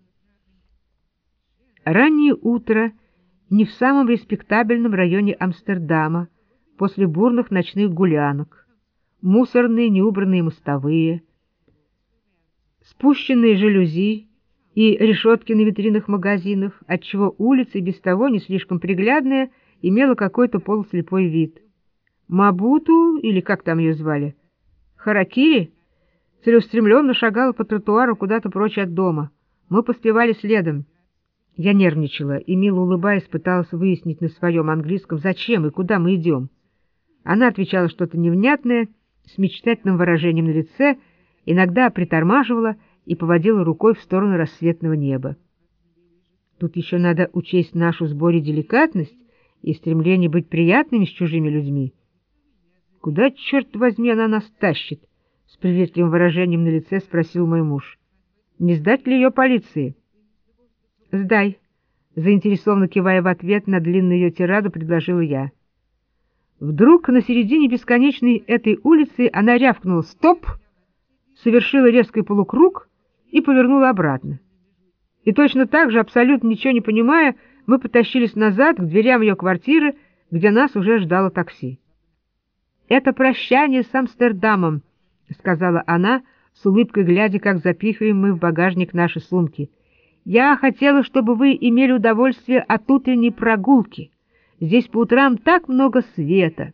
Раннее утро не в самом респектабельном районе Амстердама, после бурных ночных гулянок, мусорные неубранные мостовые, спущенные жалюзи и решетки на витринах магазинов, отчего улица, и без того не слишком приглядная, имела какой-то полуслепой вид. Мабуту, или как там ее звали, Харакири, целеустремленно шагала по тротуару куда-то прочь от дома. Мы поспевали следом. Я нервничала и, мило улыбаясь, пыталась выяснить на своем английском, зачем и куда мы идем. Она отвечала что-то невнятное, с мечтательным выражением на лице, иногда притормаживала и поводила рукой в сторону рассветного неба. Тут еще надо учесть нашу с Борей деликатность и стремление быть приятными с чужими людьми. «Куда, черт возьми, она нас тащит?» — с приветливым выражением на лице спросил мой муж. «Не сдать ли ее полиции?» «Сдай», — заинтересованно кивая в ответ на длинную ее тираду, предложила я. Вдруг на середине бесконечной этой улицы она рявкнула «Стоп!», совершила резкий полукруг и повернула обратно. И точно так же, абсолютно ничего не понимая, мы потащились назад к дверям ее квартиры, где нас уже ждало такси. Это прощание с Амстердамом, — сказала она, с улыбкой глядя, как запихиваем мы в багажник наши сумки. Я хотела, чтобы вы имели удовольствие от утренней прогулки. Здесь по утрам так много света.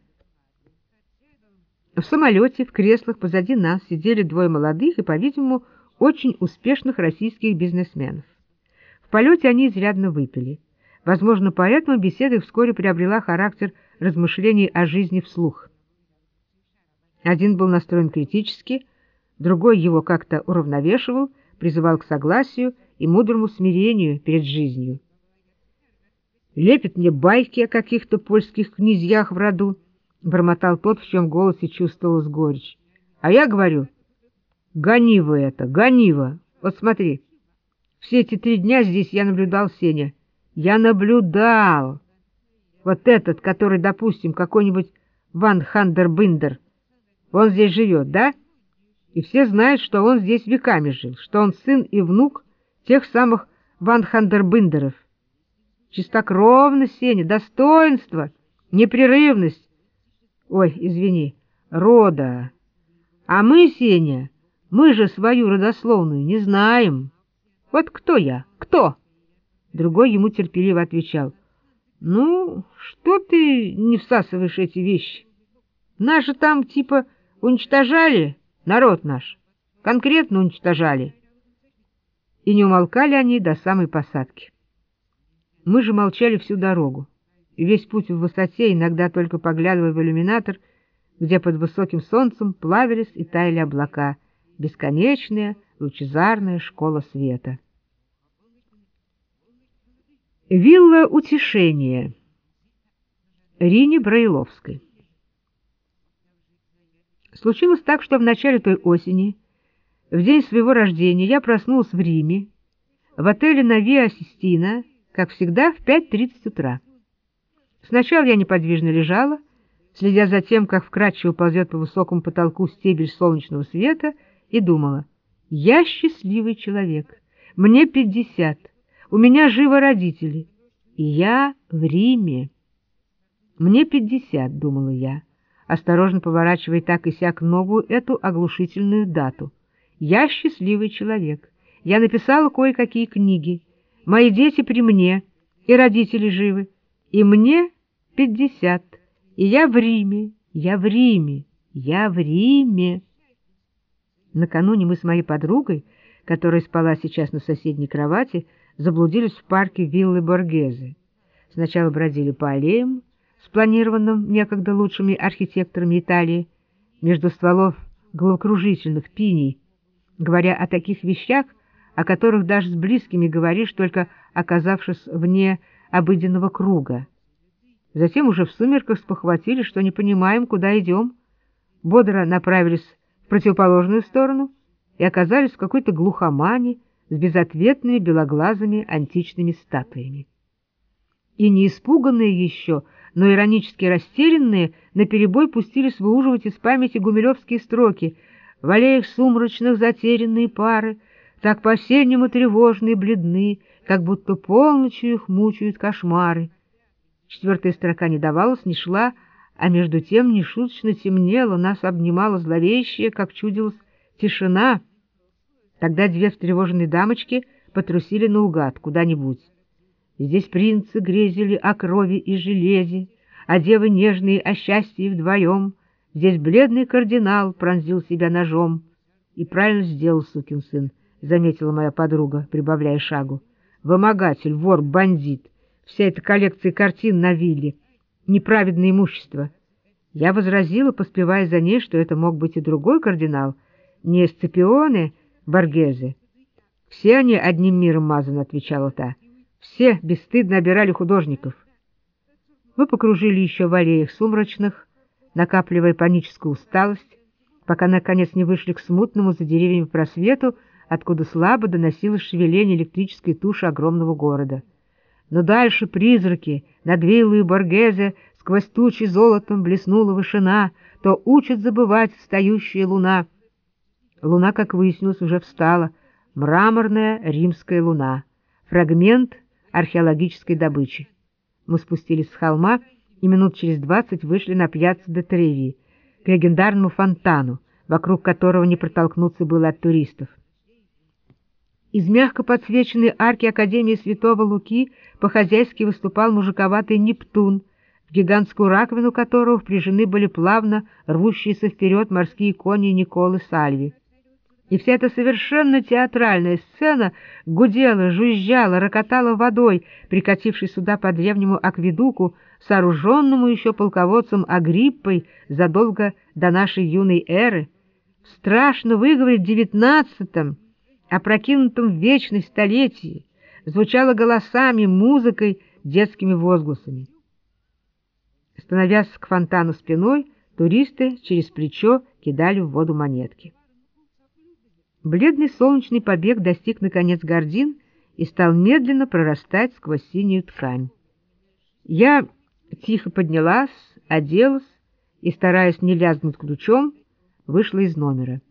В самолете, в креслах позади нас сидели двое молодых и, по-видимому, очень успешных российских бизнесменов. В полете они изрядно выпили. Возможно, поэтому беседа вскоре приобрела характер размышлений о жизни вслух. Один был настроен критически, другой его как-то уравновешивал, призывал к согласию и мудрому смирению перед жизнью. «Лепит мне байки о каких-то польских князьях в роду», — бормотал тот, в чьем голосе чувствовалась горечь. «А я говорю, гониво это, гониво. Вот смотри, все эти три дня здесь я наблюдал Сеня. Я наблюдал. Вот этот, который, допустим, какой-нибудь Ван Хандербиндер, он здесь живет, да? И все знают, что он здесь веками жил, что он сын и внук тех самых Ван Хандербиндеров. Чистокровность, Сеня, достоинство, непрерывность. Ой, извини, рода. А мы, Сеня, мы же свою родословную не знаем. Вот кто я? Кто? Другой ему терпеливо отвечал. Ну, что ты не всасываешь эти вещи? Нас же там типа уничтожали, народ наш. Конкретно уничтожали. И не умолкали они до самой посадки. Мы же молчали всю дорогу. И весь путь в высоте, иногда только поглядывая в иллюминатор, где под высоким солнцем плавились и таяли облака, бесконечная лучезарная школа света. Вилла утешения Рине Браиловской. Случилось так, что в начале той осени, в день своего рождения, я проснулась в Риме, в отеле на Виа Систина, как всегда, в пять тридцать утра. Сначала я неподвижно лежала, следя за тем, как вкрадчиво ползет по высокому потолку стебель солнечного света, и думала: я счастливый человек, мне пятьдесят, у меня живы родители, и я в Риме. Мне пятьдесят, думала я, осторожно поворачивая так и сяк ногу эту оглушительную дату. Я счастливый человек, я написала кое-какие книги, мои дети при мне, и родители живы, и мне пятьдесят, и я в Риме, я в Риме, я в Риме. Накануне мы с моей подругой, которая спала сейчас на соседней кровати, заблудились в парке виллы Боргезе. Сначала бродили по аллеям, спланированным некогда лучшими архитекторами Италии, между стволов головокружительных пиний, говоря о таких вещах, о которых даже с близкими говоришь, только оказавшись вне обыденного круга. Затем уже в сумерках спохватились, что не понимаем, куда идем, бодро направились в противоположную сторону и оказались в какой-то глухомане с безответными белоглазыми античными статуями. И не испуганные еще, но иронически растерянные, наперебой пустились выуживать из памяти гумилевские строки: «В аллеях сумрачных затерянные пары, так по-осеннему тревожны и бледны, как будто полночью их мучают кошмары». Четвертая строка не давалась, не шла, а между тем нешуточно темнело, нас обнимала зловещая, как чудилась, тишина. Тогда две встревоженные дамочки потрусили наугад куда-нибудь. Здесь принцы грезили о крови и железе, а девы нежные о счастье вдвоем. Здесь бледный кардинал пронзил себя ножом. И правильно сделал, сукин сын, — заметила моя подруга, прибавляя шагу. Вымогатель, вор, бандит. Вся эта коллекция картин на вилле. Неправедное имущество. Я возразила, поспевая за ней, что это мог быть и другой кардинал, не Сципионе Боргезе. «Все они одним миром мазаны», — отвечала та. «Все бесстыдно обирали художников». Мы покружили еще в аллеях сумрачных, накапливая паническую усталость, пока, наконец, не вышли к смутному за деревьями просвету, откуда слабо доносилось шевеление электрической туши огромного города. Но дальше призраки, над виллой Боргезе сквозь тучи золотом блеснула вышина, то учит забывать встающая луна. Луна, как выяснилось, уже встала, мраморная римская луна, фрагмент археологической добычи. Мы спустились с холма и минут через двадцать вышли на пьяццу де Треви, к легендарному фонтану, вокруг которого не протолкнуться было от туристов. Из мягко подсвеченной арки Академии Святого Луки по-хозяйски выступал мужиковатый Нептун, в гигантскую раковину которого впряжены были плавно рвущиеся вперед морские кони Николы Сальви. И вся эта совершенно театральная сцена гудела, жужжала, рокотала водой, прикатившей сюда по древнему акведуку, сооруженному еще полководцем Агриппой задолго до нашей юной эры. Страшно выговорить девятнадцатом, опрокинутом в вечность столетии, звучало голосами, музыкой, детскими возгласами. Становясь к фонтану спиной, туристы через плечо кидали в воду монетки. Бледный солнечный побег достиг, наконец, гордин и стал медленно прорастать сквозь синюю ткань. Я тихо поднялась, оделась и, стараясь не лязгнуть ключом, вышла из номера.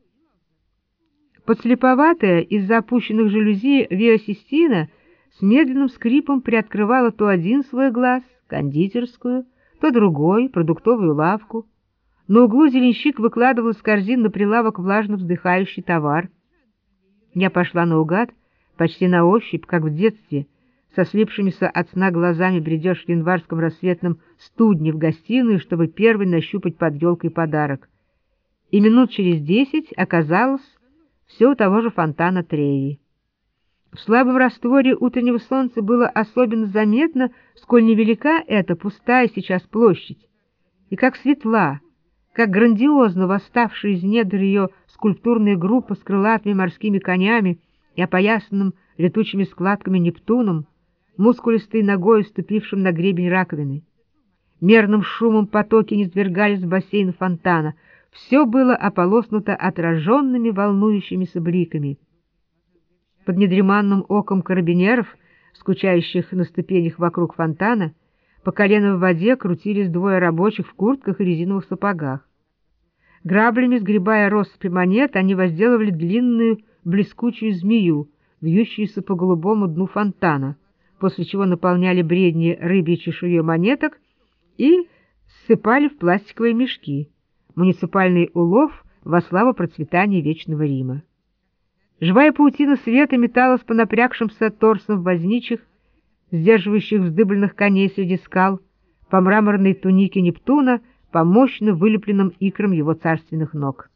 Подслеповатая из-за опущенных жалюзи Виа Систина с медленным скрипом приоткрывала то один свой глаз, кондитерскую, то другой, продуктовую лавку. На углу зеленщик выкладывал из корзин на прилавок влажно вздыхающий товар. Я пошла наугад, почти на ощупь, как в детстве, со слипшимися от сна глазами бредешь в январском рассветном студне в гостиную, чтобы первый нащупать под елкой подарок. И минут через десять оказалось все у того же фонтана Треви. В слабом растворе утреннего солнца было особенно заметно, сколь невелика эта пустая сейчас площадь, и как светла, как грандиозно восставшая из недр ее скульптурная группа с крылатыми морскими конями и опоясанным летучими складками Нептуном, мускулистой ногой ступившим на гребень раковины. Мерным шумом потоки низвергались в бассейн фонтана. Все было ополоснуто отраженными волнующимися бликами. Под недреманным оком карабинеров, скучающих на ступенях вокруг фонтана, по колено в воде крутились двое рабочих в куртках и резиновых сапогах. Граблями, сгребая россыпи монет, они возделывали длинную блескучую змею, вьющуюся по голубому дну фонтана, после чего наполняли бредни рыбьей чешуей монеток и ссыпали в пластиковые мешки, муниципальный улов во славу процветания Вечного Рима. Живая паутина света металась по напрягшимся торсам возничих, сдерживающих вздыбленных коней среди скал, по мраморной тунике Нептуна, по мощно вылепленным икрам его царственных ног.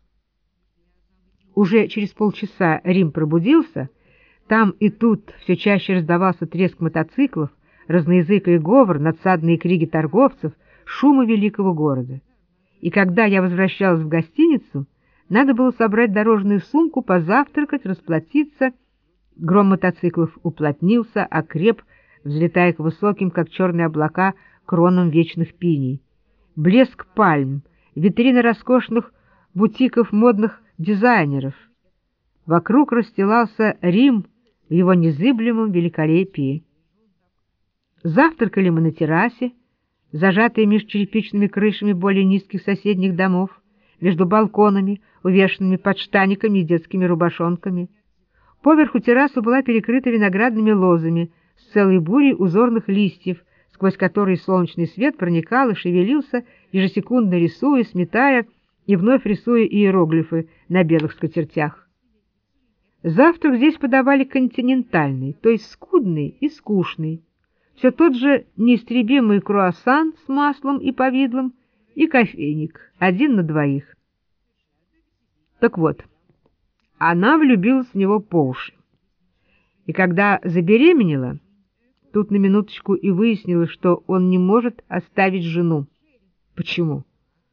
Уже через полчаса Рим пробудился, там и тут все чаще раздавался треск мотоциклов, разноязыкий говор, надсадные крики торговцев, шумы великого города. И когда я возвращалась в гостиницу, надо было собрать дорожную сумку, позавтракать, расплатиться. Гром мотоциклов уплотнился, окреп, взлетая к высоким, как черные облака, кронам вечных пиней. Блеск пальм, витрины роскошных бутиков модных дизайнеров. Вокруг расстилался Рим в его незыблемом великолепии. Завтракали мы на террасе, зажатые между черепичными крышами более низких соседних домов, между балконами, увешанными подштаниками и детскими рубашонками. Поверху терраса была перекрыта виноградными лозами с целой бурей узорных листьев, сквозь которые солнечный свет проникал и шевелился, ежесекундно рисуя, сметая и вновь рисуя иероглифы на белых скатертях. Завтрак здесь подавали континентальный, то есть скудный и скучный. Все тот же неистребимый круассан с маслом и повидлом и кофейник, один на двоих. Так вот, она влюбилась в него по уши. И когда забеременела, тут на минуточку и выяснилось, что он не может оставить жену. Почему?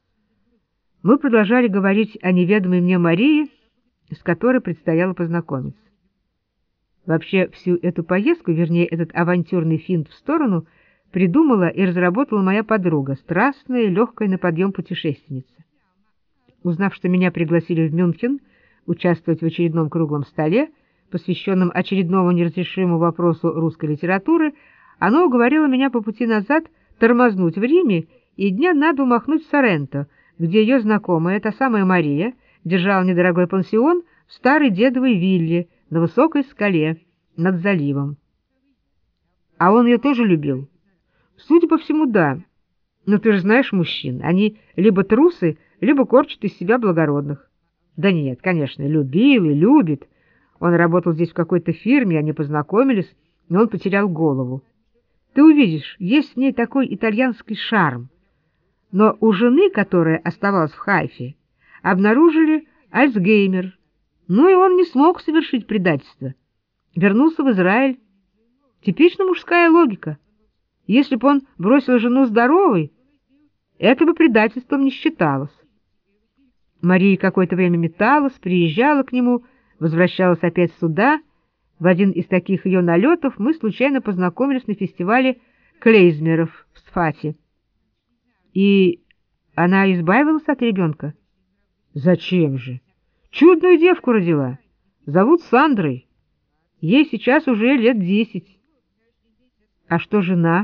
Мы продолжали говорить о неведомой мне Марии, с которой предстояло познакомиться. Вообще, всю эту поездку, вернее, этот авантюрный финт в сторону, придумала и разработала моя подруга, страстная и легкая на подъем путешественница. Узнав, что меня пригласили в Мюнхен участвовать в очередном круглом столе, посвященном очередному неразрешимому вопросу русской литературы, она уговорила меня по пути назад тормознуть в Риме и дня на два махнуть в Соренто, где ее знакомая, та самая Мария, держала недорогой пансион в старой дедовой вилле на высокой скале над заливом. А он ее тоже любил? Судя по всему, да. Ну, ты же знаешь мужчин, они либо трусы, либо корчат из себя благородных. Да нет, конечно, любил и любит. Он работал здесь в какой-то фирме, они познакомились, но он потерял голову. Ты увидишь, есть в ней такой итальянский шарм. Но у жены, которая оставалась в Хайфе, обнаружили Альцгеймер. Ну и он не смог совершить предательство. Вернулся в Израиль. Типично мужская логика. Если бы он бросил жену здоровой, это бы предательством не считалось. Мария какое-то время металась, приезжала к нему, возвращалась опять сюда. В один из таких ее налетов мы случайно познакомились на фестивале клейзмеров в Сфате. И она избавилась от ребенка? Зачем же? Чудную девку родила. Зовут Сандрой. Ей сейчас уже лет десять. А что жена?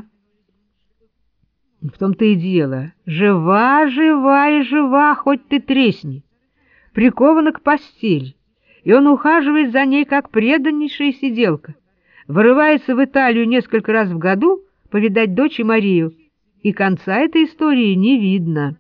В том-то и дело. Жива, жива и жива, хоть ты тресни. Прикована к постели, и он ухаживает за ней, как преданнейшая сиделка. Вырывается в Италию несколько раз в году повидать дочь и Марию, и конца этой истории не видно.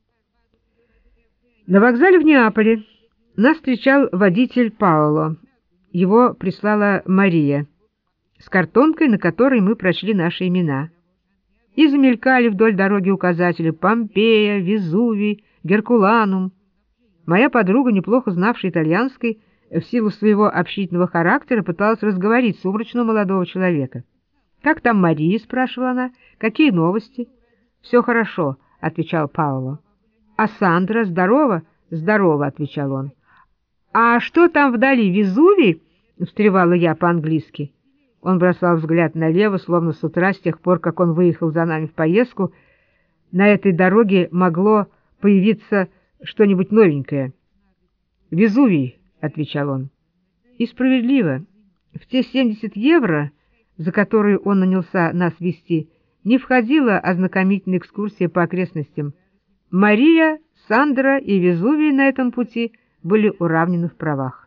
На вокзале в Неаполе нас встречал водитель Паоло. Его прислала Мария с картонкой, на которой мы прочли наши имена. И замелькали вдоль дороги указатели Помпея, Везувий, Геркуланум. Моя подруга, неплохо знавшая итальянский, в силу своего общительного характера пыталась разговорить сумрачного молодого человека. «Как там Мария?» — спрашивала она. «Какие новости?» «Все хорошо», — отвечал Паоло. «А Сандра здорова?» «Здорова», — отвечал он. «А что там вдали, Везувий?» — встревала я по-английски. Он бросал взгляд налево, словно с утра, с тех пор, как он выехал за нами в поездку, на этой дороге могло появиться что-нибудь новенькое. «Везувий», — отвечал он. И справедливо. В те семьдесят евро, за которые он нанялся нас везти, не входила ознакомительная экскурсия по окрестностям. Мария, Сандра и Везувий на этом пути были уравнены в правах.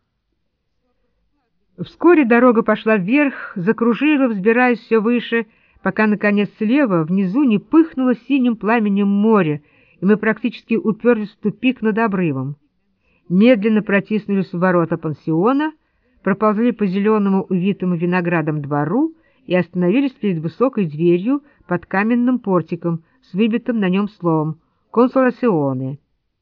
Вскоре дорога пошла вверх, закружила, взбираясь все выше, пока, наконец, слева, внизу не пыхнуло синим пламенем море, и мы практически уперлись в тупик над обрывом. Медленно протиснулись в ворота пансиона, проползли по зеленому, увитому виноградом двору и остановились перед высокой дверью под каменным портиком с выбитым на нем словом «Консоласионе».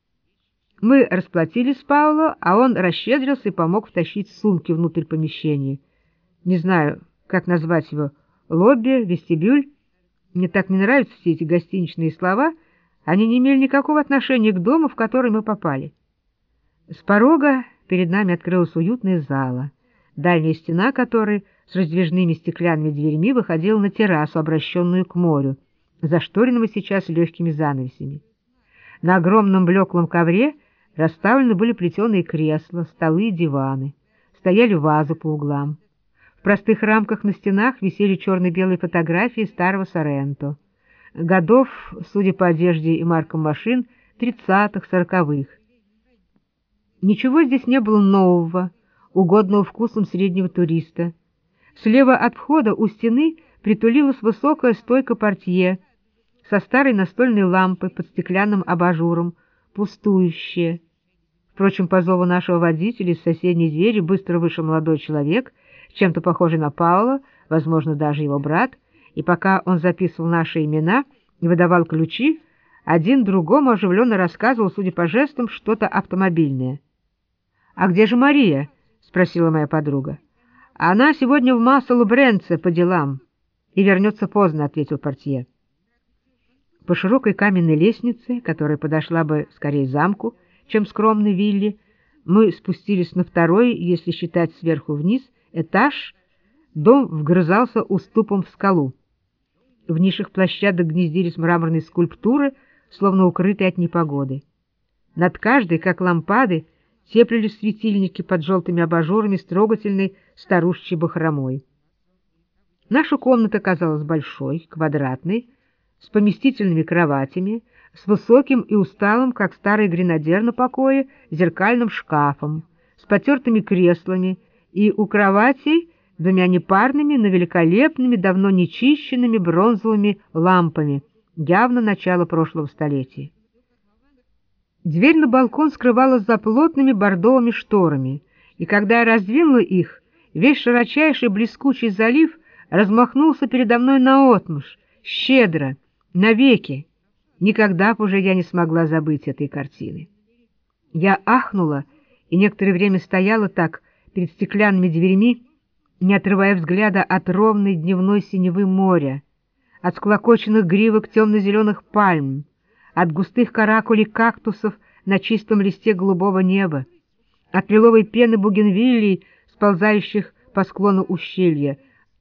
Мы расплатились с Паоло, а он расщедрился и помог втащить сумки внутрь помещения. Не знаю, как назвать его, лобби, вестибюль. Мне так не нравятся все эти гостиничные слова, они не имели никакого отношения к дому, в который мы попали. С порога перед нами открылась уютная зала, дальняя стена которой с раздвижными стеклянными дверьми выходила на террасу, обращенную к морю, зашторенного сейчас легкими занавесями. На огромном блеклом ковре расставлены были плетеные кресла, столы и диваны, стояли вазы по углам. В простых рамках на стенах висели черно-белые фотографии старого Соренто, годов, судя по одежде и маркам машин, тридцатых, сороковых. Ничего здесь не было нового, угодного вкусом среднего туриста. Слева от входа у стены притулилась высокая стойка портье со старой настольной лампой под стеклянным абажуром, пустующая. Впрочем, по зову нашего водителя из соседней двери быстро вышел молодой человек, чем-то похожий на Паоло, возможно, даже его брат, и пока он записывал наши имена и выдавал ключи, один другому оживленно рассказывал, судя по жестам, что-то автомобильное. «А где же Мария?» — спросила моя подруга. «Она сегодня в Масса-Лубренце по делам и вернется поздно», — ответил портье. По широкой каменной лестнице, которая подошла бы скорее замку, чем скромной вилле, мы спустились на второй, если считать сверху вниз, этаж. Дом вгрызался уступом в скалу. В нишах площадок гнездились мраморные скульптуры, словно укрытые от непогоды. Над каждой, как лампады, теплились светильники под желтыми абажурами с трогательной старушечьей бахромой. Наша комната казалась большой, квадратной, с поместительными кроватями, с высоким и усталым, как старый гренадер на покое, зеркальным шкафом, с потертыми креслами и у кроватей двумя непарными, но великолепными, давно нечищенными бронзовыми лампами, явно начало прошлого столетия. Дверь на балкон скрывалась за плотными бордовыми шторами, и когда я раздвинула их, весь широчайший блескучий залив размахнулся передо мной наотмашь, щедро, навеки. Никогда б уже я не смогла забыть этой картины. Я ахнула и некоторое время стояла так перед стеклянными дверями, не отрывая взгляда от ровной дневной синевы моря, от склокоченных гривок темно-зеленых пальм, от густых каракулей кактусов на чистом листе голубого неба, от лиловой пены бугенвиллий, сползающих по склону ущелья,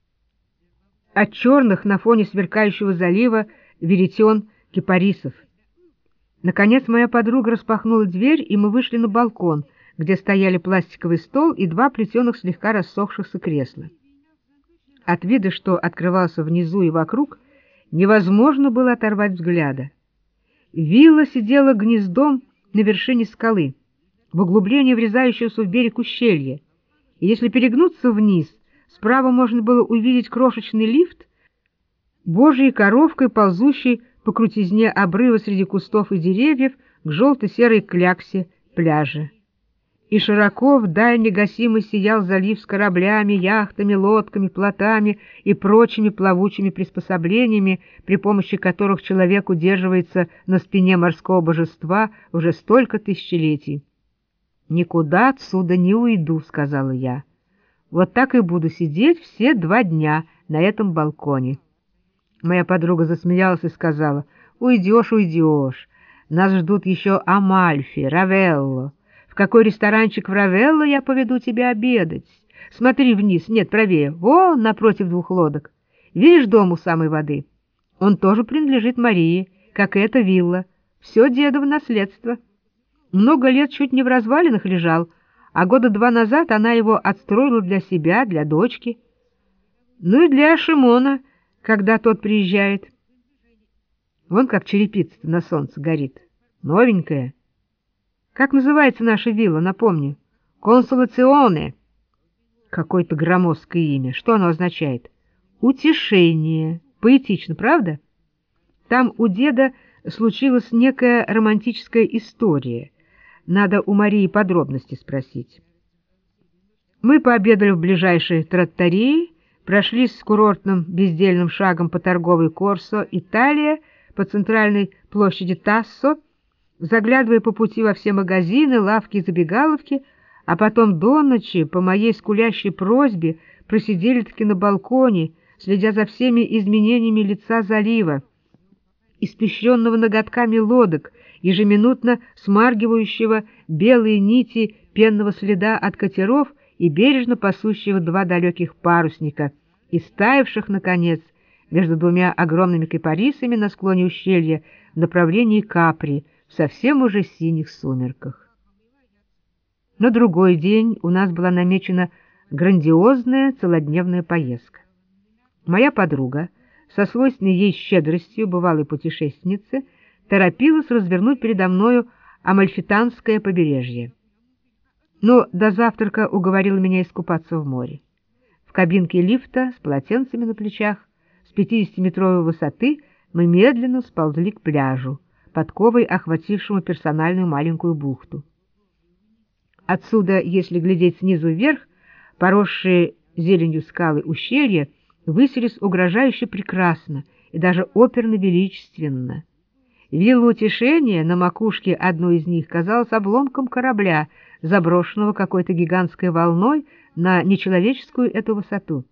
от черных на фоне сверкающего залива веретен кипарисов. Наконец моя подруга распахнула дверь, и мы вышли на балкон, где стояли пластиковый стол и два плетеных слегка рассохшихся кресла. От вида, что открывался внизу и вокруг, невозможно было оторвать взгляда. Вилла сидела гнездом на вершине скалы, в углублении врезающегося в берег ущелья, и если перегнуться вниз, справа можно было увидеть крошечный лифт, божьей коровкой, ползущей по крутизне обрыва среди кустов и деревьев к желто-серой кляксе пляжа. И широко вдаль негасимо сиял залив с кораблями, яхтами, лодками, плотами и прочими плавучими приспособлениями, при помощи которых человек удерживается на спине морского божества уже столько тысячелетий. «Никуда отсюда не уйду», — сказала я. «Вот так и буду сидеть все два дня на этом балконе». Моя подруга засмеялась и сказала: «Уйдешь, уйдешь. Нас ждут еще Амальфи, Равелло. В какой ресторанчик в Равелло я поведу тебя обедать? Смотри вниз, нет, правее, вон напротив двух лодок. Видишь дом у самой воды? Он тоже принадлежит Марии, как и эта вилла. Все дедово наследство. Много лет чуть не в развалинах лежал, а года два назад она его отстроила для себя, для дочки. Ну и для Шимона, когда тот приезжает. Вон как черепица-то на солнце горит. Новенькая. Как называется наша вилла, напомню? Консолационе. Какое-то громоздкое имя. Что оно означает? Утешение. Поэтично, правда? Там у деда случилась некая романтическая история. Надо у Марии подробности спросить. Мы пообедали в ближайшей троттории, прошлись с курортным бездельным шагом по торговой Корсо Италия, по центральной площади Тассо, заглядывая по пути во все магазины, лавки и забегаловки, а потом до ночи, по моей скулящей просьбе, просидели-таки на балконе, следя за всеми изменениями лица залива, испещренного ноготками лодок, ежеминутно смаргивающего белые нити пенного следа от катеров и бережно пасущего два далеких парусника, и стаявших, наконец, между двумя огромными кипарисами на склоне ущелья в направлении Капри, в совсем уже синих сумерках. На другой день у нас была намечена грандиозная целодневная поездка. Моя подруга, со свойственной ей щедростью бывалой путешественницы, торопилась развернуть передо мною Амальфитанское побережье. Но до завтрака уговорила меня искупаться в море. В кабинке лифта с полотенцами на плечах с пятидесятиметровой высоты мы медленно сползли к пляжу, подковой охватившему персональную маленькую бухту. Отсюда, если глядеть снизу вверх, поросшие зеленью скалы ущелья высились угрожающе прекрасно и даже оперно-величественно. Вилла Утешения на макушке одной из них казалась обломком корабля, заброшенного какой-то гигантской волной на нечеловеческую эту высоту.